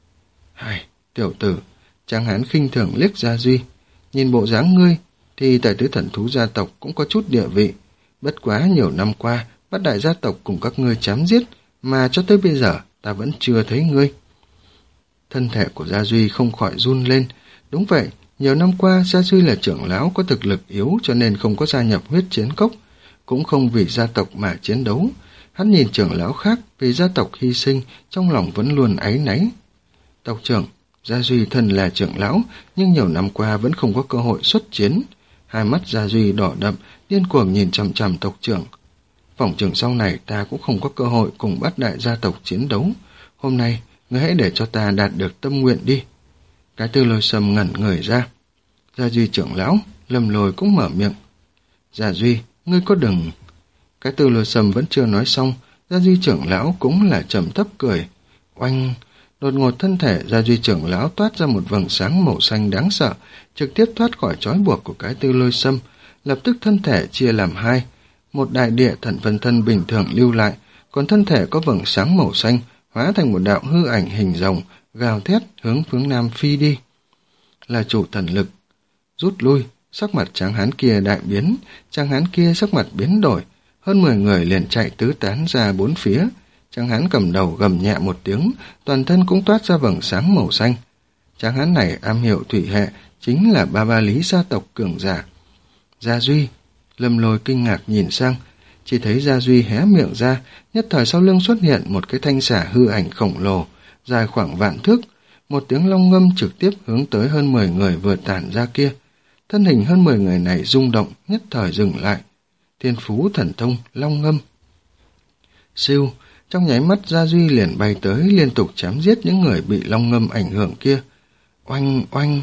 Hai, tiểu tử, tráng hán khinh thường liếc Gia Duy. Nhìn bộ dáng ngươi, thì tại tứ thần thú gia tộc cũng có chút địa vị. Bất quá nhiều năm qua, bát đại gia tộc cùng các ngươi chém giết, mà cho tới bây giờ ta vẫn chưa thấy ngươi. Thân thể của Gia Duy không khỏi run lên. Đúng vậy, Nhiều năm qua, Gia Duy là trưởng lão có thực lực yếu cho nên không có gia nhập huyết chiến cốc, cũng không vì gia tộc mà chiến đấu. Hắn nhìn trưởng lão khác vì gia tộc hy sinh, trong lòng vẫn luôn áy náy. Tộc trưởng, Gia Duy thân là trưởng lão, nhưng nhiều năm qua vẫn không có cơ hội xuất chiến. Hai mắt Gia Duy đỏ đậm, điên cuồng nhìn chằm chằm tộc trưởng. Phỏng chừng sau này ta cũng không có cơ hội cùng bát đại gia tộc chiến đấu. Hôm nay, ngươi hãy để cho ta đạt được tâm nguyện đi. Cái Tư Lôi Sâm ngẩn người ra. Gia Duy trưởng lão, Lâm Lôi cũng mở miệng. Gia Duy, ngươi có đừng... Cái Tư Lôi Sâm vẫn chưa nói xong, Gia Duy trưởng lão cũng là trầm thấp cười. Oanh... Đột ngột thân thể Gia Duy trưởng lão toát ra một vầng sáng màu xanh đáng sợ, trực tiếp thoát khỏi trói buộc của cái Tư Lôi Sâm, lập tức thân thể chia làm hai. Một đại địa thần phân thân bình thường lưu lại, còn thân thể có vầng sáng màu xanh hóa thành một đạo hư ảnh hình rồng, gào thét hướng phương nam phi đi. Là chủ thần lực. Rút lui, sắc mặt tráng hán kia đại biến, tráng hán kia sắc mặt biến đổi, hơn mười người liền chạy tứ tán ra bốn phía. Tráng hán cầm đầu gầm nhẹ một tiếng, toàn thân cũng toát ra vầng sáng màu xanh. Tráng hán này am hiểu thủy hệ, chính là ba ba lý gia tộc cường giả. Gia Duy, Lâm Lôi kinh ngạc nhìn sang, chỉ thấy Gia Duy hé miệng ra, nhất thời sau lưng xuất hiện một cái thanh xả hư ảnh khổng lồ, dài khoảng vạn thước, một tiếng long ngâm trực tiếp hướng tới hơn mười người vừa tản ra kia. Thân hình hơn mười người này rung động, nhất thời dừng lại. Thiên phú thần thông, long ngâm. Siêu, trong nháy mắt Gia Duy liền bay tới, liên tục chém giết những người bị long ngâm ảnh hưởng kia. Oanh, oanh.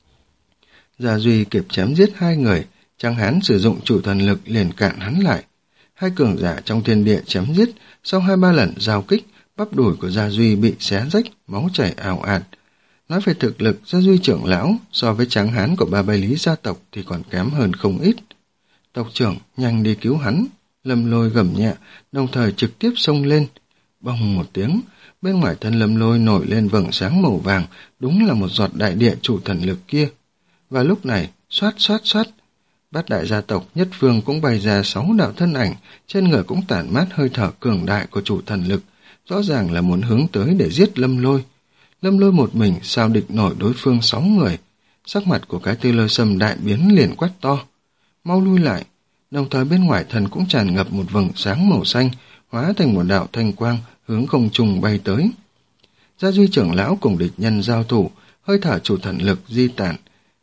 Gia Duy kịp chém giết hai người, Tráng hán sử dụng chủ thần lực liền cạn hắn lại. Hai cường giả trong thiên địa chém giết, sau hai ba lần giao kích, bắp đùi của Gia Duy bị xé rách, máu chảy ào ạt. Nói về thực lực, Gia Duy trưởng lão so với tráng hán của ba bay lý gia tộc thì còn kém hơn không ít. Tộc trưởng, nhanh đi cứu hắn. Lâm Lôi gầm nhẹ, đồng thời trực tiếp xông lên. Bông một tiếng, bên ngoài thân Lâm Lôi nổi lên vầng sáng màu vàng, đúng là một giọt đại địa chủ thần lực kia. Và lúc này, xoát xoát xoát, bát đại gia tộc Nhất Phương cũng bày ra sáu đạo thân ảnh, trên người cũng tản mát hơi thở cường đại của chủ thần lực, rõ ràng là muốn hướng tới để giết Lâm Lôi. Lâm Lôi một mình sao địch nổi đối phương sáu người. Sắc mặt của cái Tư Lôi Sâm đại biến liền quát to. Mau lui lại. Đồng thời bên ngoài thần cũng tràn ngập một vầng sáng màu xanh, hóa thành một đạo thanh quang hướng không trung bay tới. Gia Duy trưởng lão cùng địch nhân giao thủ, hơi thở chủ thần lực di tản.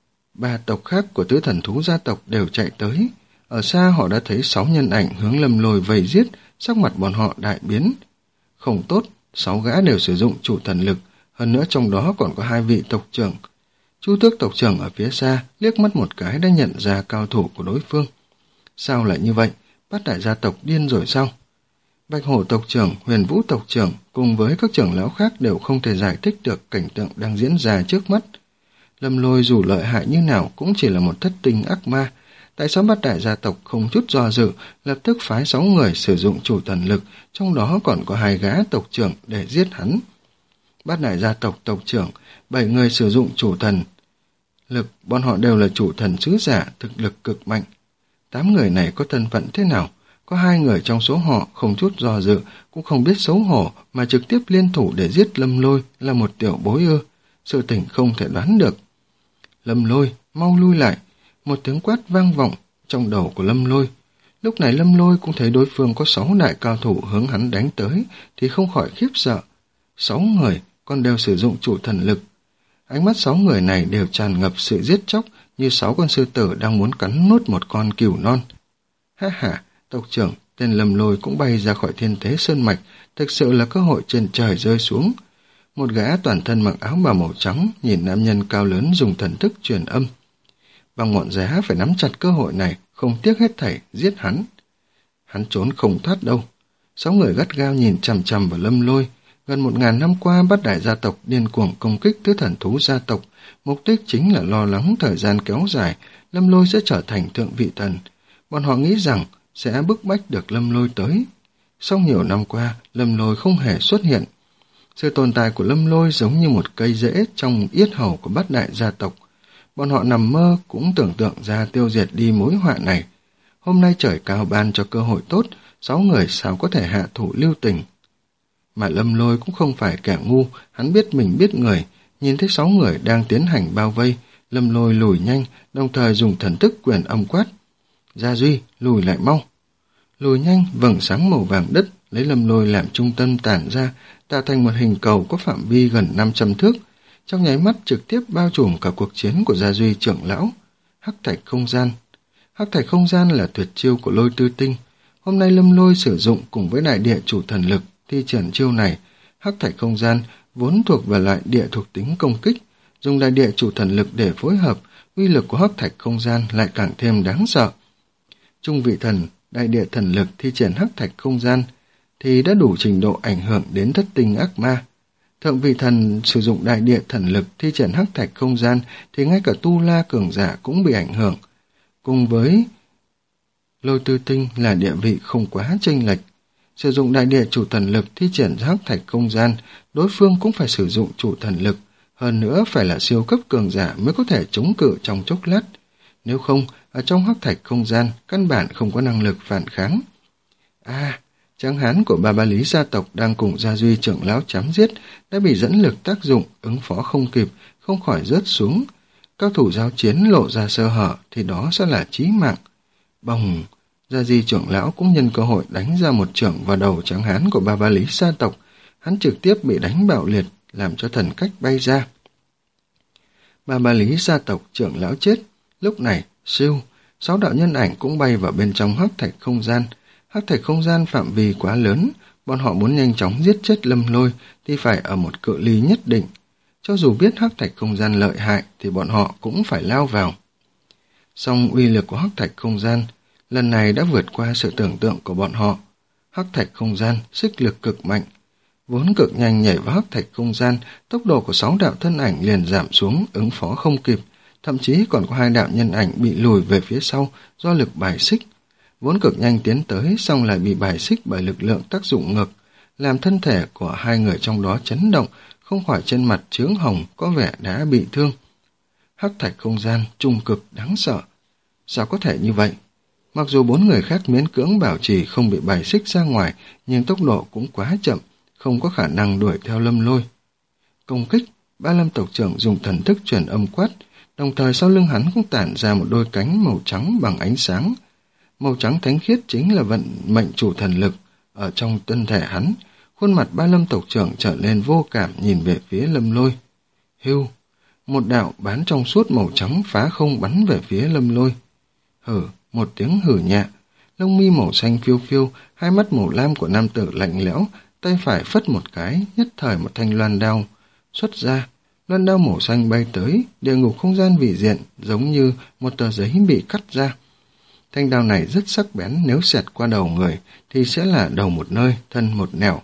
Ba tộc khác của tứ thần thú gia tộc đều chạy tới. Ở xa họ đã thấy sáu nhân ảnh hướng Lâm Lôi vây giết, sắc mặt bọn họ đại biến. Không tốt, sáu gã đều sử dụng chủ thần lực, hơn nữa trong đó còn có hai vị tộc trưởng. Chu Tước tộc trưởng ở phía xa liếc mắt một cái đã nhận ra cao thủ của đối phương. Sao lại như vậy? Bát đại gia tộc điên rồi sao? Bạch Hổ tộc trưởng, Huyền Vũ tộc trưởng cùng với các trưởng lão khác đều không thể giải thích được cảnh tượng đang diễn ra trước mắt. Lâm Lôi dù lợi hại như nào cũng chỉ là một thất tinh ác ma. Tại sao bát đại gia tộc không chút do dự, lập tức phái sáu người sử dụng chủ thần lực, trong đó còn có hai gã tộc trưởng để giết hắn? Bát đại gia tộc tộc trưởng, bảy người sử dụng chủ thần lực, bọn họ đều là chủ thần sứ giả, thực lực cực mạnh. Tám người này có thân phận thế nào? Có hai người trong số họ không chút do dự, cũng không biết xấu hổ mà trực tiếp liên thủ để giết Lâm Lôi là một tiểu bối ư? Sự tình không thể đoán được. Lâm Lôi, mau lui lại. Một tiếng quát vang vọng trong đầu của Lâm Lôi. Lúc này Lâm Lôi cũng thấy đối phương có sáu đại cao thủ hướng hắn đánh tới, thì không khỏi khiếp sợ. Sáu người, còn đều sử dụng chủ thần lực. Ánh mắt sáu người này đều tràn ngập sự giết chóc, như sáu con sư tử đang muốn cắn nuốt một con cừu non. Ha ha, tộc trưởng, tên Lâm Lôi cũng bay ra khỏi thiên thế sơn mạch, thực sự là cơ hội trên trời rơi xuống. Một gã toàn thân mặc áo bào màu trắng nhìn nam nhân cao lớn dùng thần thức truyền âm. Bằng ngọn giá phải nắm chặt cơ hội này, không tiếc hết thảy giết hắn. Hắn trốn không thoát đâu. Sáu người gắt gao nhìn chằm chằm vào Lâm Lôi. Gần một ngàn năm qua, bát đại gia tộc điên cuồng công kích tứ thần thú gia tộc, mục đích chính là lo lắng thời gian kéo dài, Lâm Lôi sẽ trở thành thượng vị thần. Bọn họ nghĩ rằng sẽ bức bách được Lâm Lôi tới. Sau nhiều năm qua, Lâm Lôi không hề xuất hiện. Sự tồn tại của Lâm Lôi giống như một cây rễ trong yết hầu của bát đại gia tộc. Bọn họ nằm mơ cũng tưởng tượng ra tiêu diệt đi mối họa này. Hôm nay trời cao ban cho cơ hội tốt, sáu người sao có thể hạ thủ lưu tình. Mà Lâm Lôi cũng không phải kẻ ngu, hắn biết mình biết người, nhìn thấy sáu người đang tiến hành bao vây, Lâm Lôi lùi nhanh, đồng thời dùng thần thức quyền âm quát. Gia Duy, lùi lại mau. Lùi nhanh, vầng sáng màu vàng đất lấy Lâm Lôi làm trung tâm tản ra, tạo thành một hình cầu có phạm vi gần năm trăm thước, trong nháy mắt trực tiếp bao trùm cả cuộc chiến của Gia Duy trưởng lão. Hắc thạch không gian. Hắc thạch không gian là tuyệt chiêu của Lôi Tư Tinh. Hôm nay Lâm Lôi sử dụng cùng với đại địa chủ thần lực thi triển chiêu này. Hắc thạch không gian vốn thuộc về loại địa thuộc tính công kích, dùng đại địa chủ thần lực để phối hợp, uy lực của hắc thạch không gian lại càng thêm đáng sợ. Trung vị thần, đại địa thần lực thi triển hắc thạch không gian thì đã đủ trình độ ảnh hưởng đến thất tinh ác ma. Thượng vị thần sử dụng đại địa thần lực thi triển hắc thạch không gian thì ngay cả tu la cường giả cũng bị ảnh hưởng. Cùng với Lôi Tư Tinh là địa vị không quá chênh lệch. Sử dụng đại địa chủ thần lực thi triển hắc thạch không gian, đối phương cũng phải sử dụng chủ thần lực, hơn nữa phải là siêu cấp cường giả mới có thể chống cự trong chốc lát. Nếu không, ở trong hắc thạch không gian, căn bản không có năng lực phản kháng. À, tráng hán của Ba Ba Lý gia tộc đang cùng Gia Duy trưởng lão chém giết, đã bị dẫn lực tác dụng, ứng phó không kịp, không khỏi rớt xuống. Cao thủ giao chiến lộ ra sơ hở thì đó sẽ là chí mạng. Bồng, Gia Duy trưởng lão cũng nhân cơ hội đánh ra một chưởng vào đầu tráng hán của Ba Ba Lý gia tộc. Hắn trực tiếp bị đánh bạo liệt, làm cho thần cách bay ra. Ba Ba Lý gia tộc trưởng lão chết. Lúc này, siêu, sáu đạo nhân ảnh cũng bay vào bên trong hắc thạch không gian. Hắc thạch không gian phạm vi quá lớn, bọn họ muốn nhanh chóng giết chết Lâm Lôi thì phải ở một cự ly nhất định. Cho dù biết hắc thạch không gian lợi hại thì bọn họ cũng phải lao vào. Song uy lực của hắc thạch không gian lần này đã vượt qua sự tưởng tượng của bọn họ. Hắc thạch không gian sức lực cực mạnh, vốn cực nhanh nhảy vào hắc thạch không gian, tốc độ của sáu đạo thân ảnh liền giảm xuống, ứng phó không kịp, thậm chí còn có hai đạo nhân ảnh bị lùi về phía sau do lực bài xích. Vốn cực nhanh tiến tới, xong lại bị bài xích bởi lực lượng tác dụng ngược, làm thân thể của hai người trong đó chấn động, không khỏi trên mặt chướng hồng có vẻ đã bị thương. Hắc thạch không gian trung cực đáng sợ. Sao có thể như vậy? Mặc dù bốn người khác miễn cưỡng bảo trì không bị bài xích ra ngoài, nhưng tốc độ cũng quá chậm, không có khả năng đuổi theo Lâm Lôi. Công kích, Ba Lâm tộc trưởng dùng thần thức truyền âm quát, đồng thời sau lưng hắn cũng tản ra một đôi cánh màu trắng bằng ánh sáng. Màu trắng thánh khiết chính là vận mệnh chủ thần lực ở trong thân thể hắn. Khuôn mặt Ba Lâm tộc trưởng trở nên vô cảm nhìn về phía Lâm Lôi. Hưu, một đạo bán trong suốt màu trắng phá không bắn về phía Lâm Lôi. Hử, một tiếng hử nhẹ, lông mi màu xanh phiêu phiêu, hai mắt màu lam của nam tử lạnh lẽo, tay phải phất một cái, nhất thời một thanh loan đao xuất ra. Loan đao màu xanh bay tới, địa ngục không gian vị diện giống như một tờ giấy bị cắt ra. Thanh đao này rất sắc bén, nếu xẹt qua đầu người thì sẽ là đầu một nơi, thân một nẻo.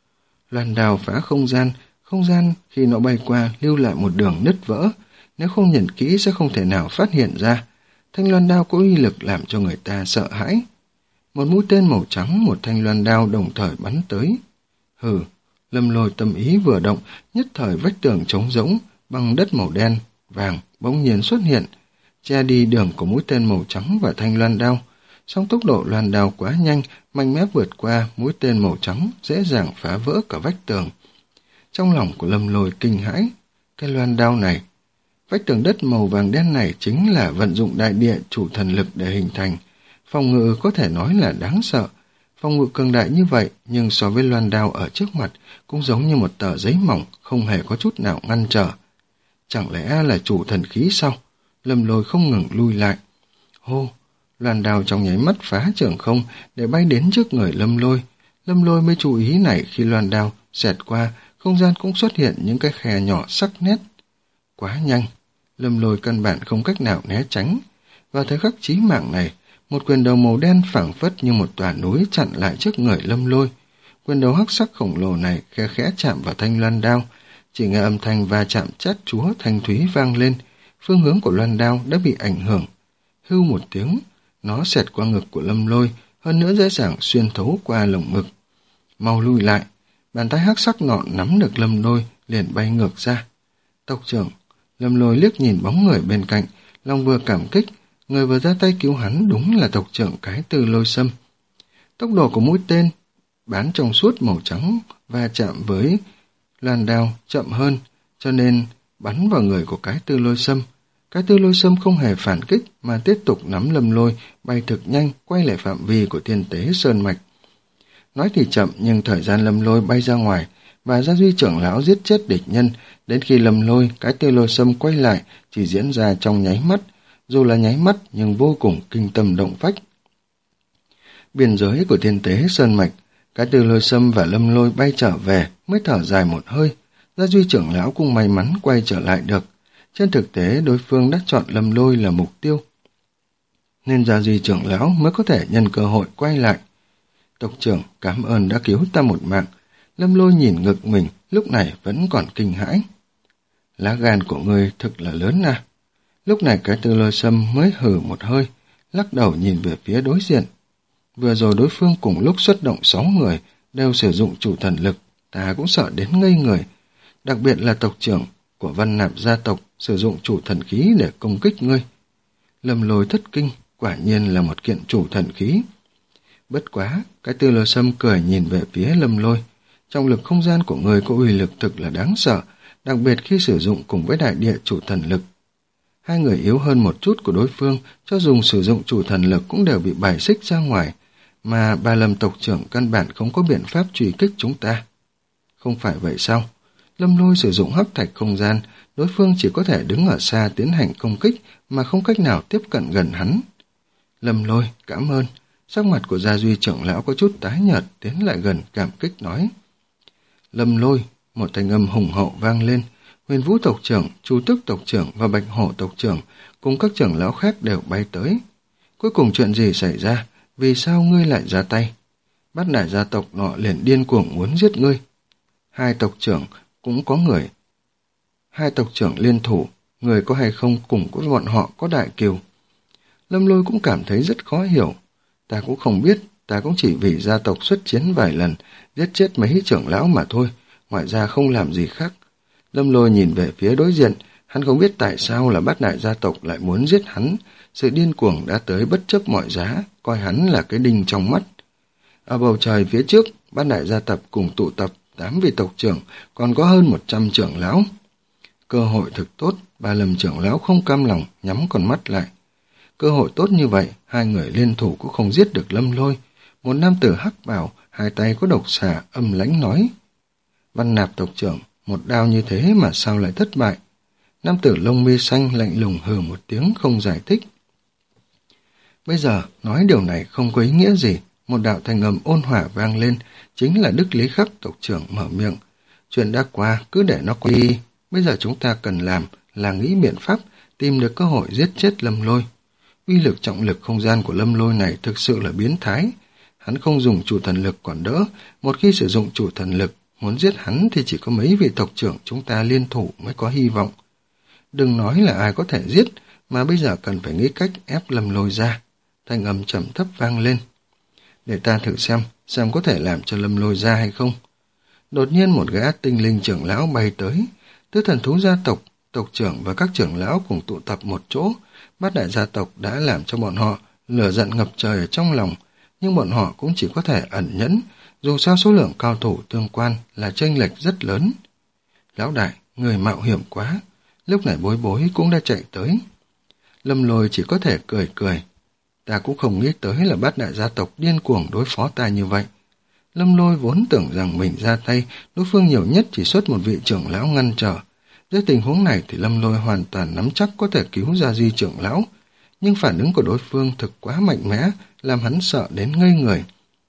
Loan đao phá không gian, không gian khi nó bay qua lưu lại một đường nứt vỡ, nếu không nhìn kỹ sẽ không thể nào phát hiện ra. Thanh loan đao có uy lực làm cho người ta sợ hãi. Một mũi tên màu trắng, một thanh loan đao đồng thời bắn tới. Hừ, Lâm Lôi tâm ý vừa động, nhất thời vách tường trống rỗng, bằng đất màu đen, vàng bỗng nhiên xuất hiện, che đi đường của mũi tên màu trắng và thanh loan đao. Song tốc độ loan đao quá nhanh, mạnh mẽ vượt qua mũi tên màu trắng, dễ dàng phá vỡ cả vách tường. Trong lòng của Lâm Lôi kinh hãi, cái loan đao này, vách tường đất màu vàng đen này chính là vận dụng đại địa chủ thần lực để hình thành. Phòng ngự có thể nói là đáng sợ. Phòng ngự cường đại như vậy, nhưng so với loan đao ở trước mặt cũng giống như một tờ giấy mỏng, không hề có chút nào ngăn trở. Chẳng lẽ là chủ thần khí sao? Lâm Lôi không ngừng lui lại. Hô, loan đao trong nháy mắt phá trường không để bay đến trước người Lâm Lôi. Lâm Lôi mới chú ý này, khi loan đao xẹt qua, không gian cũng xuất hiện những cái khe nhỏ sắc nét. Quá nhanh, Lâm Lôi căn bản không cách nào né tránh. Vào thời khắc chí mạng này, một quyền đầu màu đen phảng phất như một tòa núi chặn lại trước người Lâm Lôi. Quyền đầu hắc sắc khổng lồ này khe khẽ chạm vào thanh loan đao, chỉ nghe âm thanh va chạm chát chúa thanh thúy vang lên. Phương hướng của loan đao đã bị ảnh hưởng. Hưu một tiếng, nó xẹt qua ngực của Lâm Lôi, hơn nữa dễ dàng xuyên thấu qua lồng ngực. Mau lui lại, bàn tay hắc sắc ngọn nắm được Lâm Lôi liền bay ngược ra. Tộc trưởng, Lâm Lôi liếc nhìn bóng người bên cạnh, lòng vừa cảm kích, người vừa ra tay cứu hắn đúng là tộc trưởng Cái Tư Lôi Sâm. Tốc độ của mũi tên bán trong suốt màu trắng va chạm với loan đao chậm hơn, cho nên bắn vào người của Cái Tư Lôi Sâm. Cái Tư Lôi Sâm không hề phản kích mà tiếp tục nắm Lâm Lôi bay thực nhanh quay lại phạm vi của Thiên Tế Sơn Mạch. Nói thì chậm nhưng thời gian Lâm Lôi bay ra ngoài và Gia Duy trưởng lão giết chết địch nhân, đến khi Lâm Lôi, cái Tư Lôi Sâm quay lại chỉ diễn ra trong nháy mắt, dù là nháy mắt nhưng vô cùng kinh tâm động phách. Biên giới của Thiên Tế Sơn Mạch, cái Tư Lôi Sâm và Lâm Lôi bay trở về mới thở dài một hơi. Gia Duy trưởng lão cũng may mắn quay trở lại được. Trên thực tế đối phương đã chọn Lâm Lôi là mục tiêu, nên Gia Duy trưởng lão mới có thể nhân cơ hội quay lại. Tộc trưởng, cảm ơn đã cứu ta một mạng. Lâm Lôi nhìn ngực mình, lúc này vẫn còn kinh hãi. Lá gan của ngươi thực là lớn à. Lúc này cái Tư Lôi Sâm mới hừ một hơi, lắc đầu nhìn về phía đối diện. Vừa rồi đối phương cùng lúc xuất động sáu người, đều sử dụng chủ thần lực, ta cũng sợ đến ngây người. Đặc biệt là tộc trưởng của Văn Nạp gia tộc sử dụng chủ thần khí để công kích ngươi. Lâm Lôi thất kinh, quả nhiên là một kiện chủ thần khí. Bất quá, cái Tư Lôi Sâm cười nhìn về phía Lâm Lôi. Trong lực không gian của người có uy lực thực là đáng sợ, đặc biệt khi sử dụng cùng với đại địa chủ thần lực. Hai người yếu hơn một chút của đối phương, cho dùng sử dụng chủ thần lực cũng đều bị bài xích ra ngoài, mà Ba Lâm tộc trưởng căn bản không có biện pháp truy kích chúng ta. Không phải vậy sao? Lâm Lôi sử dụng hấp thạch không gian, đối phương chỉ có thể đứng ở xa tiến hành công kích mà không cách nào tiếp cận gần hắn. Lâm Lôi, cảm ơn. Sắc mặt của Gia Duy trưởng lão có chút tái nhợt, tiến lại gần cảm kích nói. Lâm Lôi, một thanh âm hùng hậu vang lên. Huyền Vũ tộc trưởng, Chu Tức tộc trưởng và Bạch Hổ tộc trưởng cùng các trưởng lão khác đều bay tới. Cuối cùng chuyện gì xảy ra? Vì sao ngươi lại ra tay? Bát Đại gia tộc nọ liền điên cuồng muốn giết ngươi. Hai tộc trưởng cũng có người. Hai tộc trưởng liên thủ, người có hay không cùng với bọn họ có đại kiều. Lâm Lôi cũng cảm thấy rất khó hiểu. Ta cũng không biết, ta cũng chỉ vì gia tộc xuất chiến vài lần, giết chết mấy trưởng lão mà thôi, ngoài ra không làm gì khác. Lâm Lôi nhìn về phía đối diện, hắn không biết tại sao là Bát Đại gia tộc lại muốn giết hắn, sự điên cuồng đã tới bất chấp mọi giá, coi hắn là cái đinh trong mắt. Ở bầu trời phía trước, Bát Đại gia tộc cùng tụ tập tám vị tộc trưởng, còn có hơn một trăm trưởng lão. Cơ hội thực tốt, Ba Lâm trưởng lão không cam lòng, nhắm con mắt lại. Cơ hội tốt như vậy, hai người liên thủ cũng không giết được Lâm Lôi. Một nam tử hắc bào, hai tay có độc xà, âm lãnh nói. Văn Nạp tộc trưởng, một đao như thế mà sao lại thất bại? Nam tử lông mi xanh lạnh lùng hừ một tiếng không giải thích. Bây giờ, nói điều này không có ý nghĩa gì. Một đạo thanh âm ôn hòa vang lên, chính là Đức Lý Khắc tộc trưởng mở miệng. Chuyện đã qua, cứ để nó qua đi. Bây giờ chúng ta cần làm là nghĩ biện pháp tìm được cơ hội giết chết Lâm Lôi. Uy lực trọng lực không gian của Lâm Lôi này thực sự là biến thái. Hắn không dùng chủ thần lực còn đỡ, một khi sử dụng chủ thần lực, muốn giết hắn thì chỉ có mấy vị tộc trưởng chúng ta liên thủ mới có hy vọng. Đừng nói là ai có thể giết, mà bây giờ cần phải nghĩ cách ép Lâm Lôi ra. Thanh âm trầm thấp vang lên. Để ta thử xem, xem có thể làm cho Lâm Lôi ra hay không. Đột nhiên một gã tinh linh trưởng lão bay tới. Tứ thần thú gia tộc, tộc trưởng và các trưởng lão cùng tụ tập một chỗ. Bát Đại gia tộc đã làm cho bọn họ lửa giận ngập trời ở trong lòng, nhưng bọn họ cũng chỉ có thể ẩn nhẫn, dù sao số lượng cao thủ tương quan là chênh lệch rất lớn. Lão đại, người mạo hiểm quá. Lúc này Bối Bối cũng đã chạy tới. Lâm Lôi chỉ có thể cười cười. Ta cũng không nghĩ tới là Bát Đại gia tộc điên cuồng đối phó ta như vậy. Lâm Lôi vốn tưởng rằng mình ra tay, đối phương nhiều nhất chỉ xuất một vị trưởng lão ngăn trở. Dưới tình huống này thì Lâm Lôi hoàn toàn nắm chắc có thể cứu Gia Duy trưởng lão, nhưng phản ứng của đối phương thực quá mạnh mẽ, làm hắn sợ đến ngây người.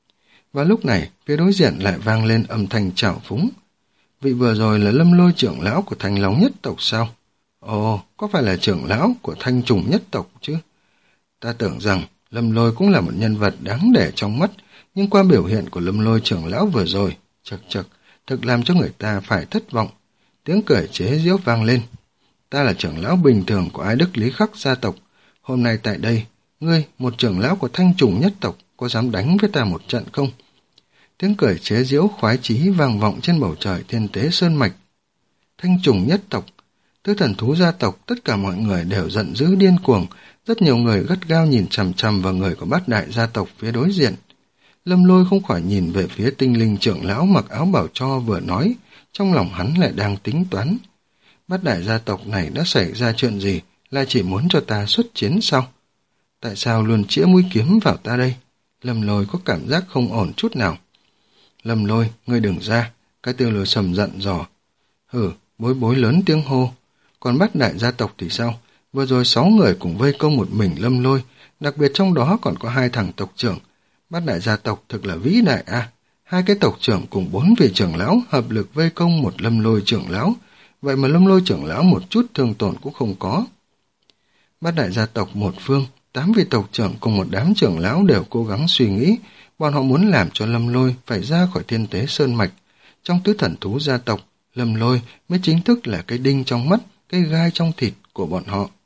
Và lúc này, phía đối diện lại vang lên âm thanh trào phúng. Vị vừa rồi là Lâm Lôi trưởng lão của Thanh Long nhất tộc sao? Ồ, có phải là trưởng lão của Thanh Trùng nhất tộc chứ? Ta tưởng rằng Lâm Lôi cũng là một nhân vật đáng để trong mắt, nhưng qua biểu hiện của Lâm Lôi trưởng lão vừa rồi, chật chật, thực làm cho người ta phải thất vọng. Tiếng cười chế giễu vang lên. Ta là trưởng lão bình thường của Ái Đức Lý Khắc gia tộc. Hôm nay tại đây, ngươi, một trưởng lão của Thanh Trùng nhất tộc, có dám đánh với ta một trận không? Tiếng cười chế giễu khoái chí vang vọng trên bầu trời Thiên Tế Sơn Mạch. Thanh Trùng nhất tộc, tứ thần thú gia tộc, tất cả mọi người đều giận dữ điên cuồng. Rất nhiều người gắt gao nhìn chằm chằm vào người của Bát Đại gia tộc phía đối diện. Lâm Lôi không khỏi nhìn về phía tinh linh trưởng lão mặc áo bảo cho vừa nói, trong lòng hắn lại đang tính toán. Bát Đại gia tộc này đã xảy ra chuyện gì, lại chỉ muốn cho ta xuất chiến sao? Tại sao luôn chĩa mũi kiếm vào ta đây? Lâm Lôi có cảm giác không ổn chút nào. Lâm Lôi, ngươi đừng ra, cái Tiêu Lôi Sầm giận dò. Hử, bối bối lớn tiếng hô. Còn Bát Đại gia tộc thì sao? Vừa rồi sáu người cùng vây công một mình Lâm Lôi, đặc biệt trong đó còn có hai thằng tộc trưởng. Bát Đại gia tộc thực là vĩ đại a. Hai cái tộc trưởng cùng bốn vị trưởng lão hợp lực vây công một Lâm Lôi trưởng lão, vậy mà Lâm Lôi trưởng lão một chút thương tổn cũng không có. Bát Đại gia tộc một phương, tám vị tộc trưởng cùng một đám trưởng lão đều cố gắng suy nghĩ, bọn họ muốn làm cho Lâm Lôi phải ra khỏi Thiên Tế Sơn Mạch. Trong tứ thần thú gia tộc, Lâm Lôi mới chính thức là cái đinh trong mắt, cái gai trong thịt của bọn họ.